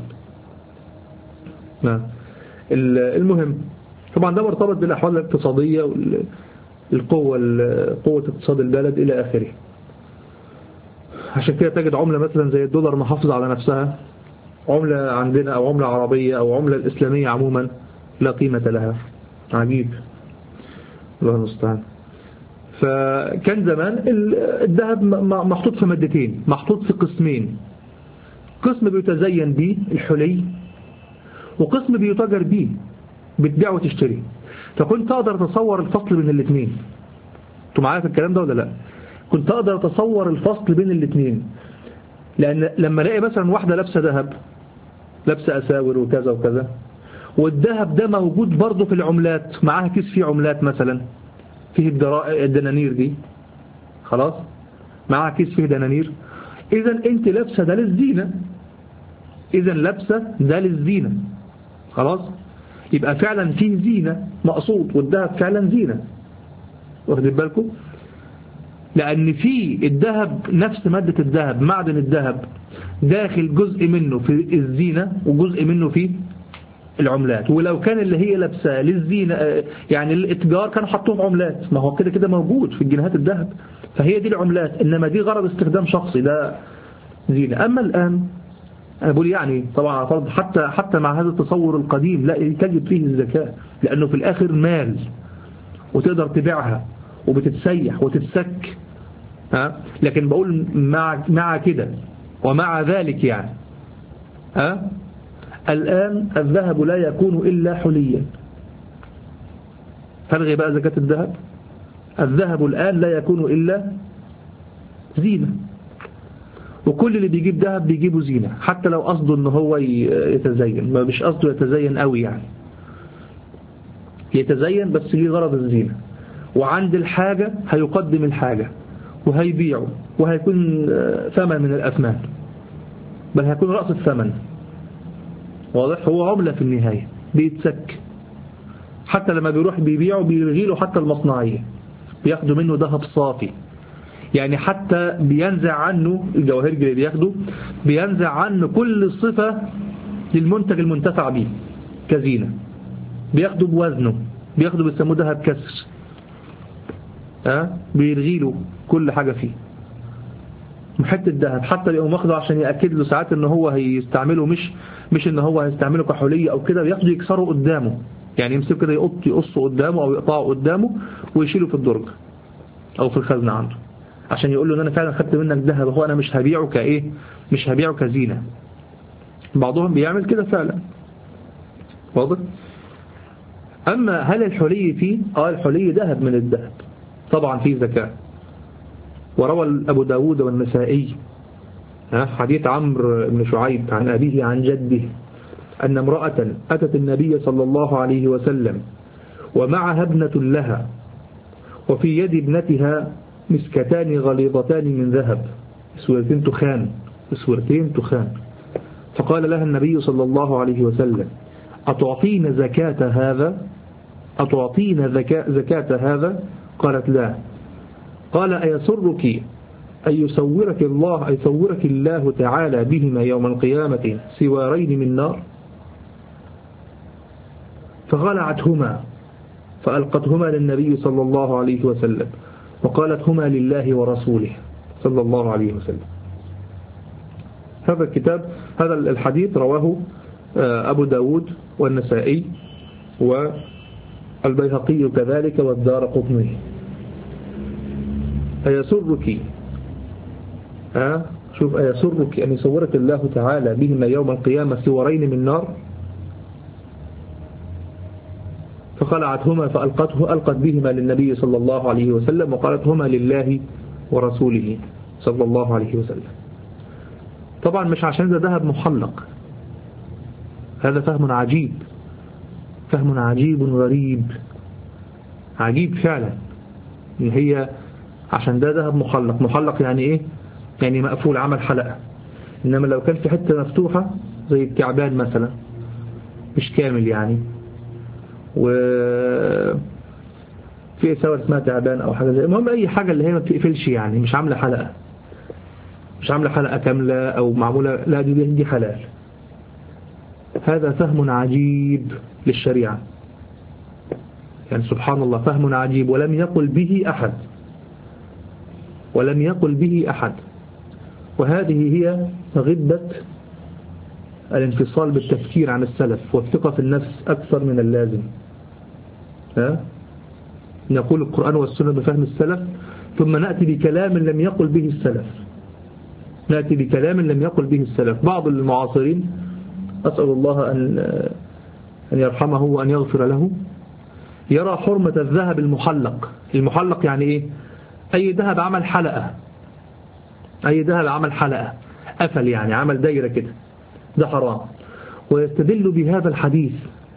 المهم طبعا ده مرتبط بالأحوال الاقتصادية والقوة قوة اقتصاد البلد إلى آخره. عشان كده تجد عملة مثلا زي الدولار محافظة على نفسها، عملة عندنا أو عملة عربية أو عملة الإسلامية عموما لا قيمة لها. عجيب، الله المستعان. فكان زمان الذهب محطوط في مادتين، محطوط في قسمين، قسم بيتزين به الحلي وقسم بيتاجر به، بتبيع وتشتري. فكنت أقدر أتصور الفصل بين الاثنين. انتوا معايا في الكلام ده ولا لا؟ كنت أقدر أتصور الفصل بين الاثنين، لأن لما الاقي مثلا واحدة لابسة ذهب، لابسة أساور وكذا وكذا، والذهب ده موجود برضه في العملات، معاها كيس فيه عملات مثلا، فيه الدنانير دي، خلاص معاها كيس فيه دنانير، إذا أنت لابسة ده للزينة، إذا لابسة ده للزينة، خلاص يبقى فعلا فيه زينة مقصود، والذهب فعلا زينة، واخد بالكم؟ لأن في الذهب نفس مادة الذهب، معدن الذهب داخل جزء منه في الزينة وجزء منه في العملات. ولو كان اللي هي لابسه للزينة يعني الاتجار كانوا حطوه عملات، ما هو كده كده موجود في الجنيهات الذهب، فهي دي العملات، إنما دي غرض استخدام شخصي، ده زينة. أما الآن أنا بقول يعني طبعا فرض حتى حتى مع هذا التصور القديم لا تجب فيه الزكاة، لأنه في الآخر مال وتقدر تبيعها وبتتسيح وتتسك ها. لكن بقول مع مع كده ومع ذلك يعني ها الآن الذهب لا يكون إلا حليا. فالغي بقى زكاة الذهب، الذهب الآن لا يكون إلا زينة، وكل اللي بيجيب ذهب بيجيبه زينة، حتى لو قصده ان هو يتزين، ما مش قصده يتزين قوي يعني، يتزين بس ليه غرض الزينة، وعند الحاجة هيقدم الحاجة وهيبيعه وهيكون ثمن من الأثمان، بل هيكون رأس الثمن، واضح؟ هو عملة في النهاية بيتسك، حتى لما بيروح بيبيعه بيلغيله حتى المصنعية، بياخدوا منه ذهب صافي، يعني حتى بينزع عنه الجواهر اللي بياخده، بينزع عنه كل صفة للمنتج المنتفع به كزينة، بياخده بوزنه، بياخده بيسموه ذهب كسر، ها بيلغي له كل حاجة فيه، محط الذهب حتى يقوم واخده عشان يأكد له ساعات ان هو هيستعمله، مش مش ان هو هيستعمله كحلية او كده، بياخده يكسره قدامه يعني يمسك كده يقط يقصه قدامه أو يقطعه قدامه ويشيله في الدرج أو في الخزنة عنده، عشان يقول له ان انا فعلا خدت منك ذهب، هو انا مش هبيعه كايه، مش هبيعه كزينة. بعضهم بيعمل كده فعلا، واضح. اما هل الحلي فيه؟ اه الحلي ذهب من الذهب طبعا فيه زكاة. وروى ابو داود والنسائي حديث عمرو بن شعيب عن أبيه عن جده أن امرأة أتت النبي صلى الله عليه وسلم ومعها ابنة لها، وفي يد ابنتها مسكتان غليظتان من ذهب، اسورتين تخان، اسورتين تخان. فقال لها النبي صلى الله عليه وسلم: أتعطين زكاة هذا؟ أتعطين زكاة هذا؟ قالت: لا. قال: أيسرك أن يصورك الله أن يصورك الله تعالى بهما يوم القيامة سوارين من نار؟ فخلعتهما فألقتهما للنبي صلى الله عليه وسلم وقالت: هما لله ورسوله صلى الله عليه وسلم. هذا الكتاب هذا الحديث رواه أبو داود والنسائي والبيهقي كذلك والدارقطني. أيسرك ها شوف أيسرك أن يصورك الله تعالى بهما يوم القيامة سوارين من نار؟ فخلعتهما فألقته ألقت بهما للنبي صلى الله عليه وسلم وقالت: هما لله ورسوله صلى الله عليه وسلم. طبعا مش عشان ده ذهب محلق، هذا فهم عجيب، فهم عجيب غريب، عجيب فعلا. هي عشان ده ذهب محلق، محلق يعني ايه؟ يعني مقفول، عمل حلقة. انما لو كان في حتة مفتوحة زي الكعبان مثلا مش كامل يعني، و في سوى اسمها تعبان او حاجة زي، المهم اي حاجة اللي هي ما بتقفلش يعني، مش عاملة حلقة، مش عاملة حلقة كاملة او معمولة، لا دي دي حلال. هذا فهم عجيب للشريعة يعني، سبحان الله، فهم عجيب ولم يقل به أحد، ولم يقل به أحد. وهذه هي غبة الانفصال بالتفكير عن السلف والثقة في النفس أكثر من اللازم. ها؟ نقول القرآن والسنة بفهم السلف ثم نأتي بكلام لم يقل به السلف، نأتي بكلام لم يقل به السلف. بعض المعاصرين أسأل الله أن أن يرحمه وأن يغفر له يرى حرمة الذهب المحلق. المحلق يعني إيه؟ أي ذهب عمل حلقة، أي ذهب عمل حلقة قفل يعني، عمل دايرة كده، ده حرام. ويستدل بهذا الحديث،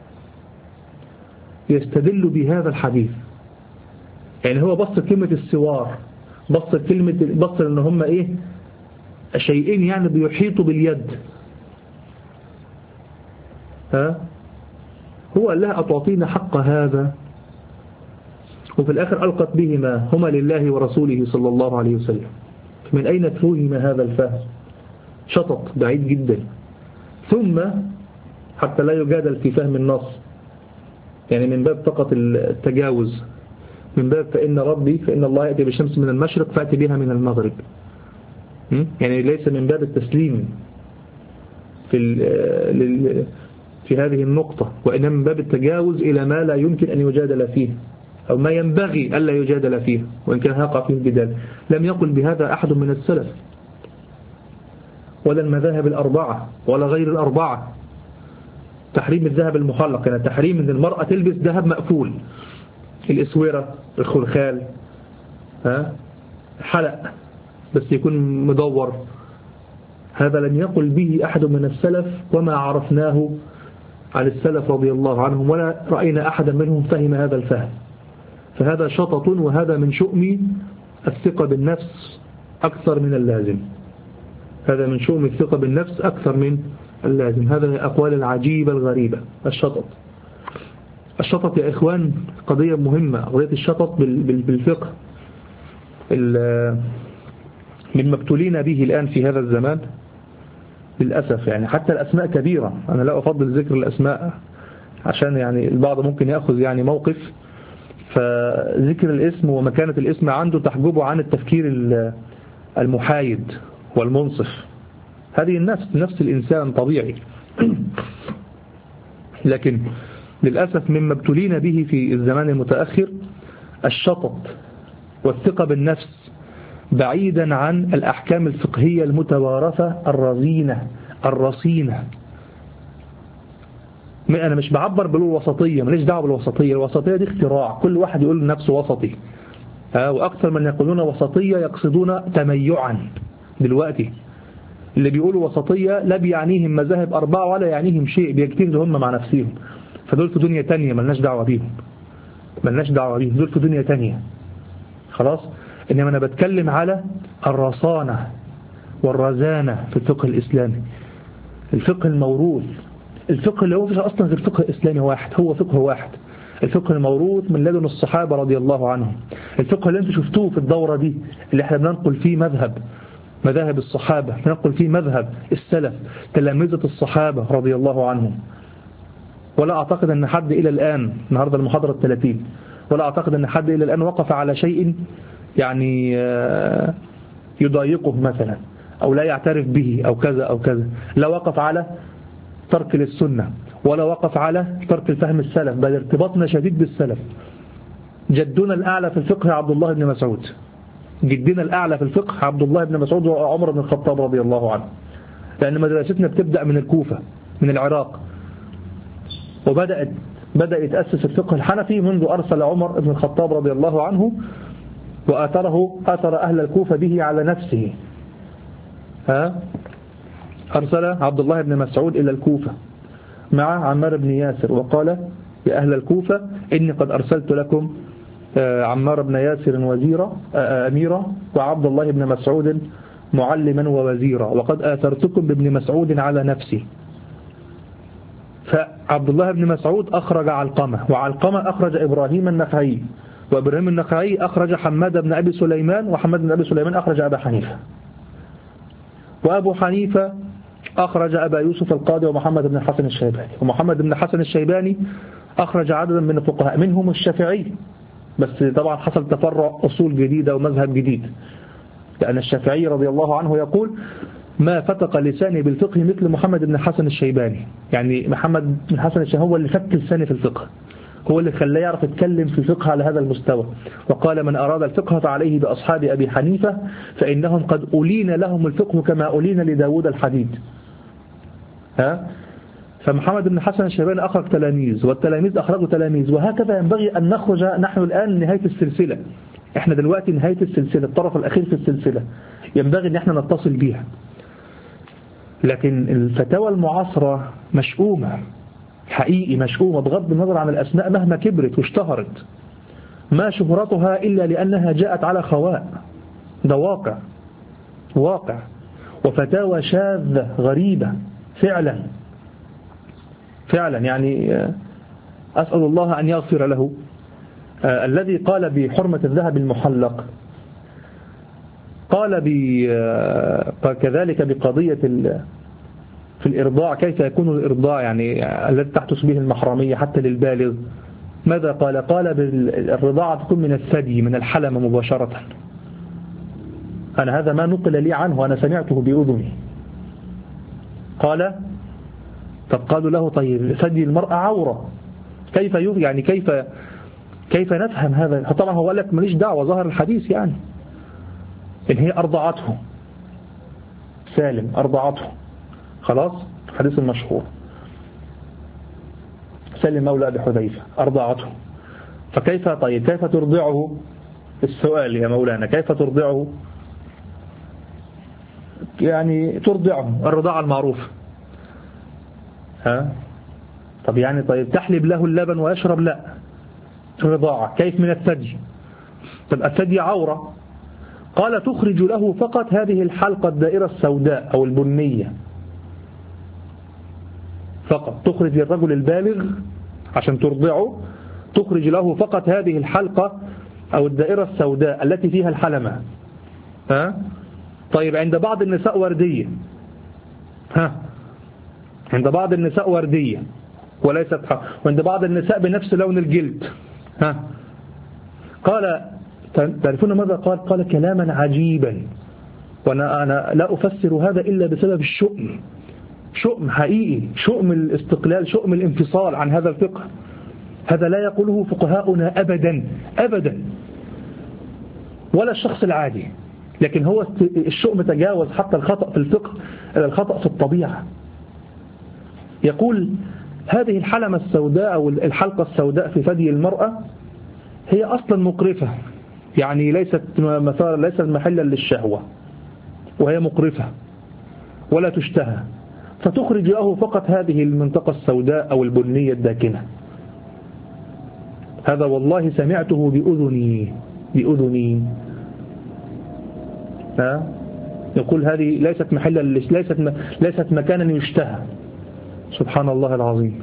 يستدل بهذا الحديث يعني هو بص كلمة السوار، بص كلمة، بص إن هم إيه؟ شيئين يعني بيحيطوا باليد. ها؟ هو قال لها: أتعطينا حق هذا؟ وفي الآخر ألقت بهما هما لله ورسوله صلى الله عليه وسلم. من أين فهم هذا الفهم؟ شطط بعيد جدا. ثم حتى لا يجادل في فهم النص يعني، من باب فقط التجاوز، من باب فإن ربي فإن الله يأتي بالشمس من المشرق فأتي بها من المغرب، يعني ليس من باب التسليم في في هذه النقطة، وإنما من باب التجاوز إلى ما لا يمكن أن يجادل فيه أو ما ينبغي ألا يجادل فيه وإن كان هيقع فيه الجدال. لم يقل بهذا أحد من السلف ولا المذاهب الأربعة ولا غير الأربعة. تحريم الذهب المحلق يعني تحريم أن المرأة تلبس ذهب مقفول، الإسورة، الخلخال، ها حلق بس يكون مدور، هذا لم يقل به أحد من السلف وما عرفناه عن السلف رضي الله عنهم ولا رأينا أحدا منهم فهم هذا الفهم. فهذا شطط، وهذا من شؤم الثقة بالنفس أكثر من اللازم، هذا من شؤم الثقة بالنفس أكثر من اللازم. هذا من الأقوال العجيبة الغريبة. الشطط، الشطط يا إخوان قضية مهمة، قضية الشطط بالفقه من مبتولين به الآن في هذا الزمان للأسف يعني. حتى الأسماء كبيرة، أنا لا أفضل ذكر الأسماء عشان يعني البعض ممكن يأخذ يعني موقف، فذكر الاسم ومكانة الاسم عنده تحجبه عن التفكير المحايد والمنصف. هذه النفس، نفس الإنسان طبيعي، لكن للأسف مما ابتلينا به في الزمان المتأخر الشطط والثقة بالنفس بعيدا عن الأحكام الفقهية المتوارثة الرزينة الرصينة. أنا مش بعبر بالوسطية، ماليش دعوة بالوسطية، الوسطية دي اختراع، كل واحد يقول لنفسه وسطي، وأكثر من يقولون وسطية يقصدون تميعا. دلوقتي اللي بيقولوا وسطية لا بيعنيهم مذاهب أربعة ولا يعنيهم شيء، بيجتهدوا هم مع نفسهم، فدول في دنيا تانية ملناش دعوة بيهم، ملناش دعوة بيهم، دول في دنيا تانية خلاص. إنما أنا بتكلم على الرصانة والرزانة في الفقه الإسلامي، الفقه الموروث، الفقه اللي هو فيش أصلا غير فقه إسلامي واحد، هو فقه واحد، الفقه الموروث من لدن الصحابة رضي الله عنهم، الفقه اللي انتم شفتوه في الدورة دي اللي احنا بننقل فيه مذهب مذاهب الصحابة، بننقل فيه مذهب السلف تلامذة الصحابة رضي الله عنهم. ولا أعتقد أن حد إلى الآن، النهاردة المحاضرة الثلاثين، ولا أعتقد أن حد إلى الآن وقف على شيء يعني يضايقه مثلا أو لا يعترف به أو كذا أو كذا، لا وقف على ترك للسنة ولا وقف على ترك الفهم السلف، بل ارتباطنا شديد بالسلف. جدنا الأعلى في الفقه عبد الله بن مسعود، جدنا الأعلى في الفقه عبد الله بن مسعود وعمر بن الخطاب رضي الله عنه، لأن مدرستنا بتبدأ من الكوفة من العراق، وبدأت بدأ يتأسس الفقه الحنفي منذ أرسل عمر بن الخطاب رضي الله عنه وآثره أثر أهل الكوفة به على نفسه. ها أرسل عبد الله بن مسعود إلى الكوفة مع عمار بن ياسر وقال يا أهل الكوفة إني قد أرسلت لكم عمار بن ياسر وزيرا أميرا وعبد الله بن مسعود معلما ووزيرا، وقد آثرتكم بابن مسعود على نفسي. فعبد الله بن مسعود أخرج علقمة، وعلقمة أخرج إبراهيم النخعي، وإبراهيم النخعي أخرج حماد بن أبي سليمان، وحماد بن أبي سليمان أخرج أبا حنيفة، وأبو حنيفة أخرج أبا يوسف القاضي ومحمد بن الحسن الشيباني، ومحمد بن الحسن الشيباني أخرج عددا من الفقهاء منهم الشافعي، بس طبعا حصل تفرع أصول جديدة ومذهب جديد، لأن الشافعي رضي الله عنه يقول ما فتق لساني بالفقه مثل محمد بن الحسن الشيباني، يعني محمد بن الحسن الشيباني هو اللي فك لساني في الفقه، هو اللي خلاه يعرف يتكلم في الفقه على هذا المستوى. وقال من أراد الفقه فعليه بأصحاب أبي حنيفة فإنهم قد أولين لهم الفقه كما أولين لداود الحديد. ها؟ فمحمد بن الحسن الشيباني أخرج تلاميذ، والتلاميذ أخرجوا تلاميذ، وهكذا ينبغي أن نخرج نحن الآن نهاية السلسلة. إحنا دلوقتي نهاية السلسلة، الطرف الأخير في السلسلة، ينبغي أن احنا نتصل بيها. لكن الفتاوى المعاصرة مشؤومة حقيقي، مشؤومة بغض النظر عن الأسماء مهما كبرت واشتهرت، ما شهرتها إلا لأنها جاءت على خواء، ده واقع واقع وفتاوى شاذة غريبة فعلا فعلا. يعني أسأل الله أن يغفر له آه الذي قال بحرمة الذهب المحلق، قال آه كذلك بقضية في الإرضاع، كيف يكون الإرضاع يعني الذي تحدث به المحرمية حتى للبالغ. ماذا قال؟ قال بالرضاعة تكون من الثدي من الحلم مباشرة. أنا هذا ما نقل لي عنه وأنا سمعته بأذني. قال طب قالوا له طيب ثدي المرأة عورة، كيف يعني كيف كيف نفهم هذا؟ طبعا هو قال لك ماليش دعوة، ظهر الحديث يعني إن هي أرضعته سالم، أرضعته خلاص، الحديث المشهور سالم مولى أبي حذيفة أرضعته، فكيف طيب كيف ترضعه؟ السؤال يا مولانا كيف ترضعه؟ يعني ترضعه الرضاعة المعروفة. ها طب يعني طيب تحلب له اللبن ويشرب؟ لا، رضاعة. كيف من الثدي؟ طب الثدي عورة. قال تخرج له فقط هذه الحلقة الدائرة السوداء أو البنية فقط، تخرج الرجل البالغ عشان ترضعه، تخرج له فقط هذه الحلقة أو الدائرة السوداء التي فيها الحلمة. ها طيب عند بعض النساء وردية، ها عند بعض النساء وردية وليست حق، وعند بعض النساء بنفس لون الجلد. ها قال تعرفون ماذا قال؟ قال كلاما عجيبا، وأنا أنا لا أفسر هذا إلا بسبب الشؤم، شؤم حقيقي، شؤم الاستقلال، شؤم الانفصال عن هذا الفقه. هذا لا يقوله فقهاؤنا أبدا أبدا، ولا الشخص العادي. لكن هو الشؤم تجاوز حتى الخطأ في الفقه إلى الخطأ في الطبيعة. يقول هذه الحلمة السوداء أو الحلقة السوداء في ثدي المرأة هي أصلا مقرفة، يعني ليست مثار ليست محلا للشهوة، وهي مقرفة ولا تشتهى، فتخرج له فقط هذه المنطقة السوداء أو البنية الداكنة. هذا والله سمعته بأذني بأذني ها؟ يقول هذه ليست محلا ليست ليست مكانا يشتهى. سبحان الله العظيم.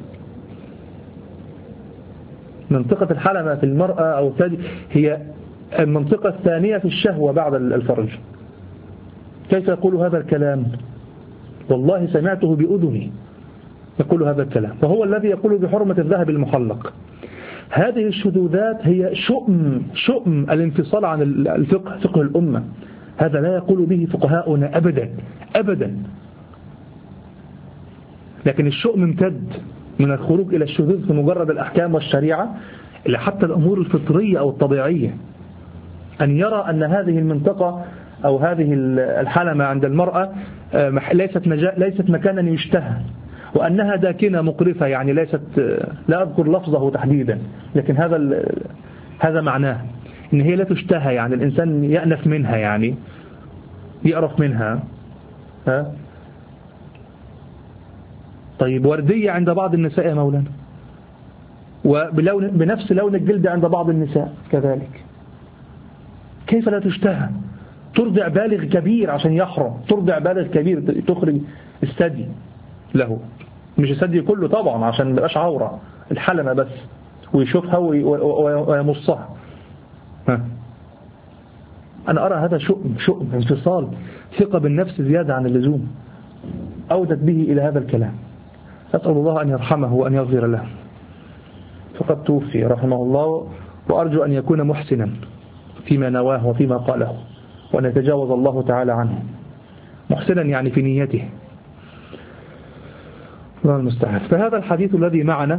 منطقة الحلمة في المرأة أو الثدي هي المنطقة الثانية في الشهوة بعد الفرج. كيف يقول هذا الكلام؟ والله سمعته بأذني يقول هذا الكلام، وهو الذي يقول بحرمة الذهب المحلق. هذه الشذوذات هي شؤم شؤم الانفصال عن الفقه، فقه الأمة. هذا لا يقول به فقهاؤنا أبدا أبدا. لكن الشؤم امتد من الخروج إلى الشذوذ في مجرد الأحكام والشريعة إلى حتى الأمور الفطرية أو الطبيعية. أن يرى أن هذه المنطقة أو هذه الحلمة عند المرأة ليست ليست مكانا يشتهى، وأنها داكنة مقرفة، يعني ليست، لا أذكر لفظه تحديدا، لكن هذا هذا معناه إن هي لا تشتهى، يعني الإنسان يأنف منها، يعني يقرف منها. ها؟ طيب وردية عند بعض النساء يا مولانا، وبلون بنفس لون الجلد عند بعض النساء كذلك. كيف لا تشتهى؟ ترضع بالغ كبير عشان يحرم، ترضع بالغ كبير تخرج الثدي له، مش الثدي كله طبعا عشان ما يبقاش عورة، الحلمة بس، ويشوفها ويمصها. ها. أنا أرى هذا شؤم شؤم انفصال، ثقة بالنفس زيادة عن اللزوم أودت به إلى هذا الكلام. أسأل الله أن يرحمه وأن يغفر له، فقد توفي رحمه الله، وأرجو أن يكون محسنا فيما نواه وفيما قاله، وأن يتجاوز الله تعالى عنه، محسنا يعني في نيته. الله المستعان. فهذا الحديث الذي معنا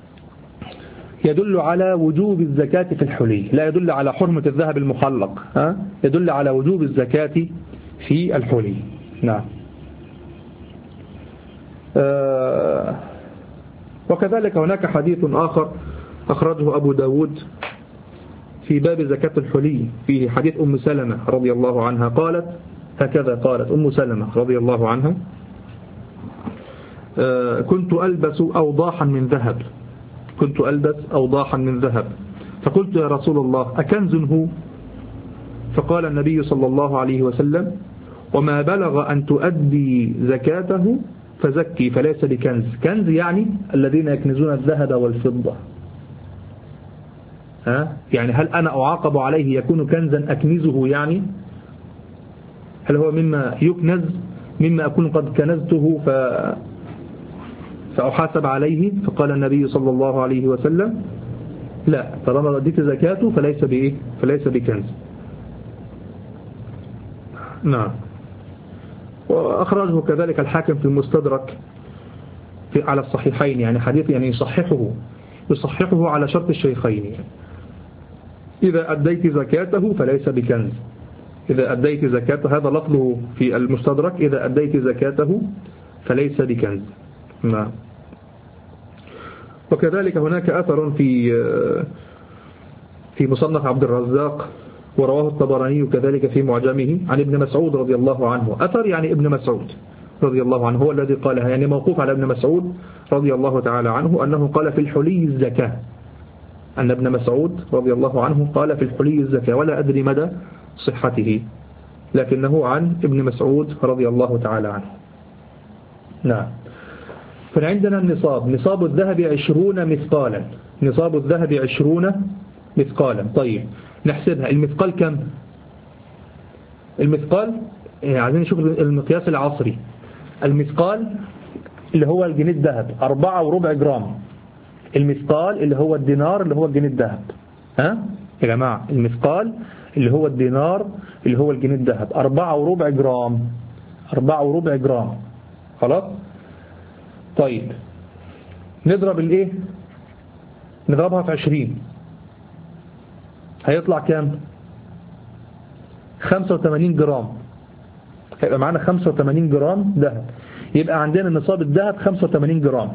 يدل على وجوب الزكاة في الحلي، لا يدل على حرمة الذهب المحلق، ها؟ يدل على وجوب الزكاة في الحلي. نعم. آه وكذلك هناك حديث آخر أخرجه أبو داود في باب زكاة الحلي، فيه حديث أم سلمة رضي الله عنها قالت هكذا، قالت أم سلمة رضي الله عنها: آه كنت ألبس أوضاحا من ذهب كنت ألبس أوضاحا من ذهب فقلت يا رسول الله أكنز هو؟ فقال النبي صلى الله عليه وسلم: وما بلغ أن تؤدي زكاته فزكي فليس بكنز. كنز يعني الذين يكنزون الذهب والفضة. ها؟ يعني هل أنا أعاقب عليه يكون كنزا أكنزه؟ يعني هل هو مما يكنز، مما أكون قد كنزته ف... فأحاسب عليه؟ فقال النبي صلى الله عليه وسلم: لا، طالما رديت زكاته فليس بإيه؟ فليس بكنز. نعم. وأخرجه كذلك الحاكم في المستدرك في على الصحيحين، يعني حديث يعني يصححه يصححه على شرط الشيخين. يعني إذا أديت زكاته فليس بكنز، إذا أديت زكاته، هذا لفظه في المستدرك: إذا أديت زكاته فليس بكنز. نعم. وكذلك هناك أثر في في مصنف عبد الرزاق، ورواه الطبراني كذلك في معجمه، عن ابن مسعود رضي الله عنه. أثر يعني ابن مسعود رضي الله عنه هو الذي قالها، يعني موقوف على ابن مسعود رضي الله تعالى عنه أنه قال في الحلي الزكاة، أن ابن مسعود رضي الله عنه قال في الحلي الزكاة، ولا أدري مدى صحته، لكنه عن ابن مسعود رضي الله تعالى عنه. نعم. فعندنا النصاب، نصاب الذهب عشرون مثقالا، نصاب الذهب عشرون مثقالا. طيب نحسبها، المثقال كم؟ المثقال يعني عايزين نشوف المقياس العصري. المثقال اللي هو الجنيه الذهب أربعة وربع جرام، المثقال اللي هو الدينار اللي هو الجنيه الذهب. ها يا جماعة، المثقال اللي هو الدينار اللي هو الجنيه الذهب أربعة وربع جرام، أربعة وربع جرام. خلاص. طيب نضرب الايه نضربها في عشرين هيطلع كام؟ خمسة وثمانين جرام. هيبقى معانا خمسة وثمانين جرام ذهب. يبقى عندنا نصاب الذهب خمسة وثمانين جرام.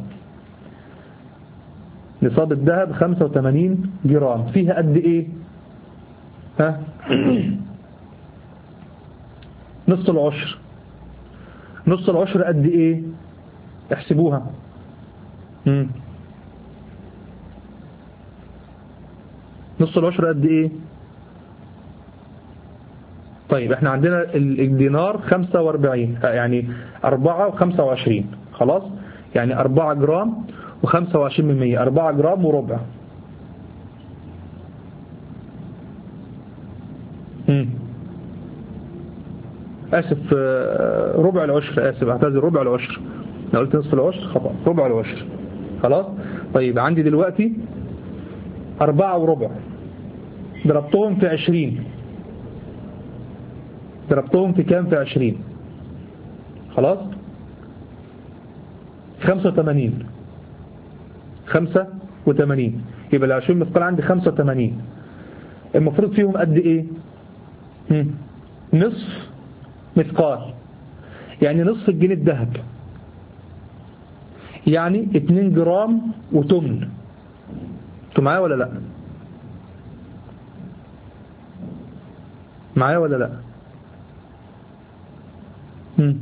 نصاب الذهب خمسة وثمانين جرام. فيها قد ايه؟ ها؟ نص العشر. نص العشر قد ايه؟ احسبوها. مم. نص العشر قد ايه؟ طيب احنا عندنا الدينار خمسة واربعين، يعني أربعة وخمسة وعشرين. خلاص؟ يعني أربعة جرام وخمسة وعشرين من مية، أربعة جرام وربع. مم. آسف، ربع العشر. آسف اعتذر، ربع العشر. أنا قلت نصف العشر خطأ، ربع العشر. خلاص؟ طيب عندي دلوقتي أربعة وربع، ضربتهم في عشرين. ضربتهم في كام؟ في عشرين. خلاص؟ خمسة وثمانين. خمسة وثمانين. يبقى العشرين مثقال عندي خمسة وثمانين. المفروض فيهم قد ايه؟ هم. نصف مثقال، يعني نصف الجنيه الذهب، يعني اتنين جرام وتمن. انتوا معايا ولا لا؟ معايا ولا لا؟ هم.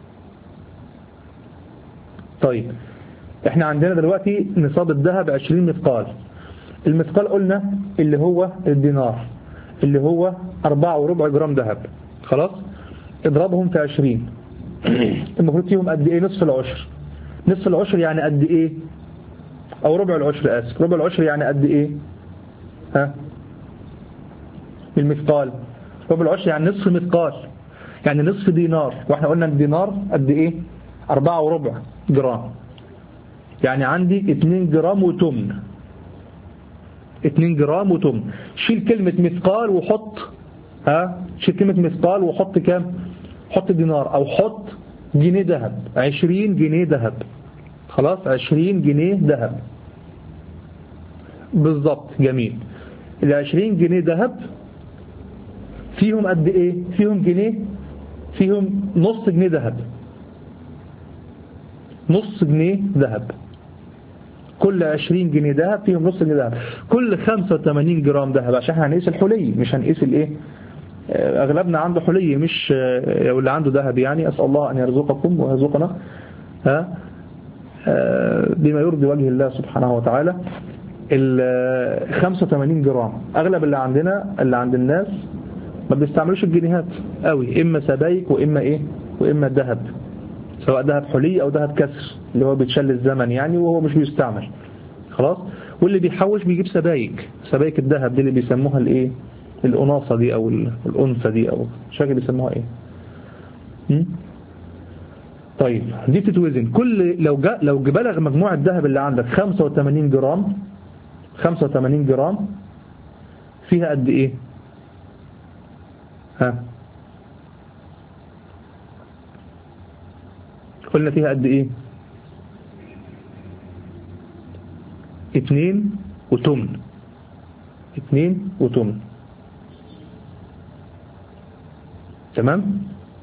طيب احنا عندنا دلوقتي نصاب الذهب عشرين مثقال. المثقال قلنا اللي هو الدينار، اللي هو أربعة وربع جرام ذهب. خلاص؟ اضربهم في عشرين. المفروض فيهم قد ايه؟ نصف العشر. نصف العشر يعني قد ايه؟ او ربع العشر، اسف، ربع العشر يعني قد ايه؟ ها؟ بالمثقال. ربع العشر يعني نصف مثقال، يعني نصف دينار. واحنا قلنا الدينار قد ايه؟ أربعة وربع جرام، يعني عندي اتنين جرام وتمن. اتنين جرام وتمن. شيل كلمة مثقال وحط، ها، شيل كلمة مثقال وحط كام؟ حط دينار، او حط جنيه ذهب. عشرين جنيه ذهب. خلاص؟ عشرين جنيه ذهب بالضبط. جميل. العشرين جنيه ذهب فيهم قد ايه؟ فيهم جنيه، فيهم نص جنيه ذهب. نص جنيه ذهب. كل عشرين جنيه ذهب فيهم نص جنيه ذهب. كل خمسة وثمانين جرام ذهب، عشان احنا هنقيس الحلي مش هنقيس الايه. اغلبنا عنده حلي مش اللي عنده ذهب، يعني اسال الله ان يرزقكم ويرزقنا ها بما يرضي وجه الله سبحانه وتعالى. ال خمسة وثمانين جرام اغلب اللي عندنا، اللي عند الناس ما بيستعملوش الجنيهات قوي، اما سبايك واما ايه، واما ذهب، سواء ذهب حلي او ذهب كسر اللي هو بيتشل الزمن يعني وهو مش بيستعمل. خلاص؟ واللي بيحوش بيجيب سبايك، سبايك الذهب دي اللي بيسموها الايه، الأناصة دي او الأنثى دي، او مش فاكر بيسموها ايه. م? طيب دي بتتوزن. كل لو جاء لو بلغ مجموع الذهب اللي عندك خمسة وثمانين جرام، خمسة وثمانين جرام فيها قد ايه؟ ها قلنا فيها قد ايه؟ اتنين وتمن. اتنين وتمن. تمام؟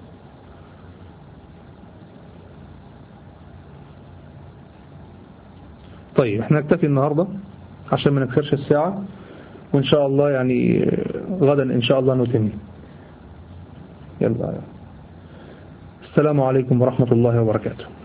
طيب احنا نكتفي النهاردة عشان ما نكسرش الساعة، وان شاء الله يعني غدا ان شاء الله نتم. يلا، السلام عليكم ورحمة الله وبركاته.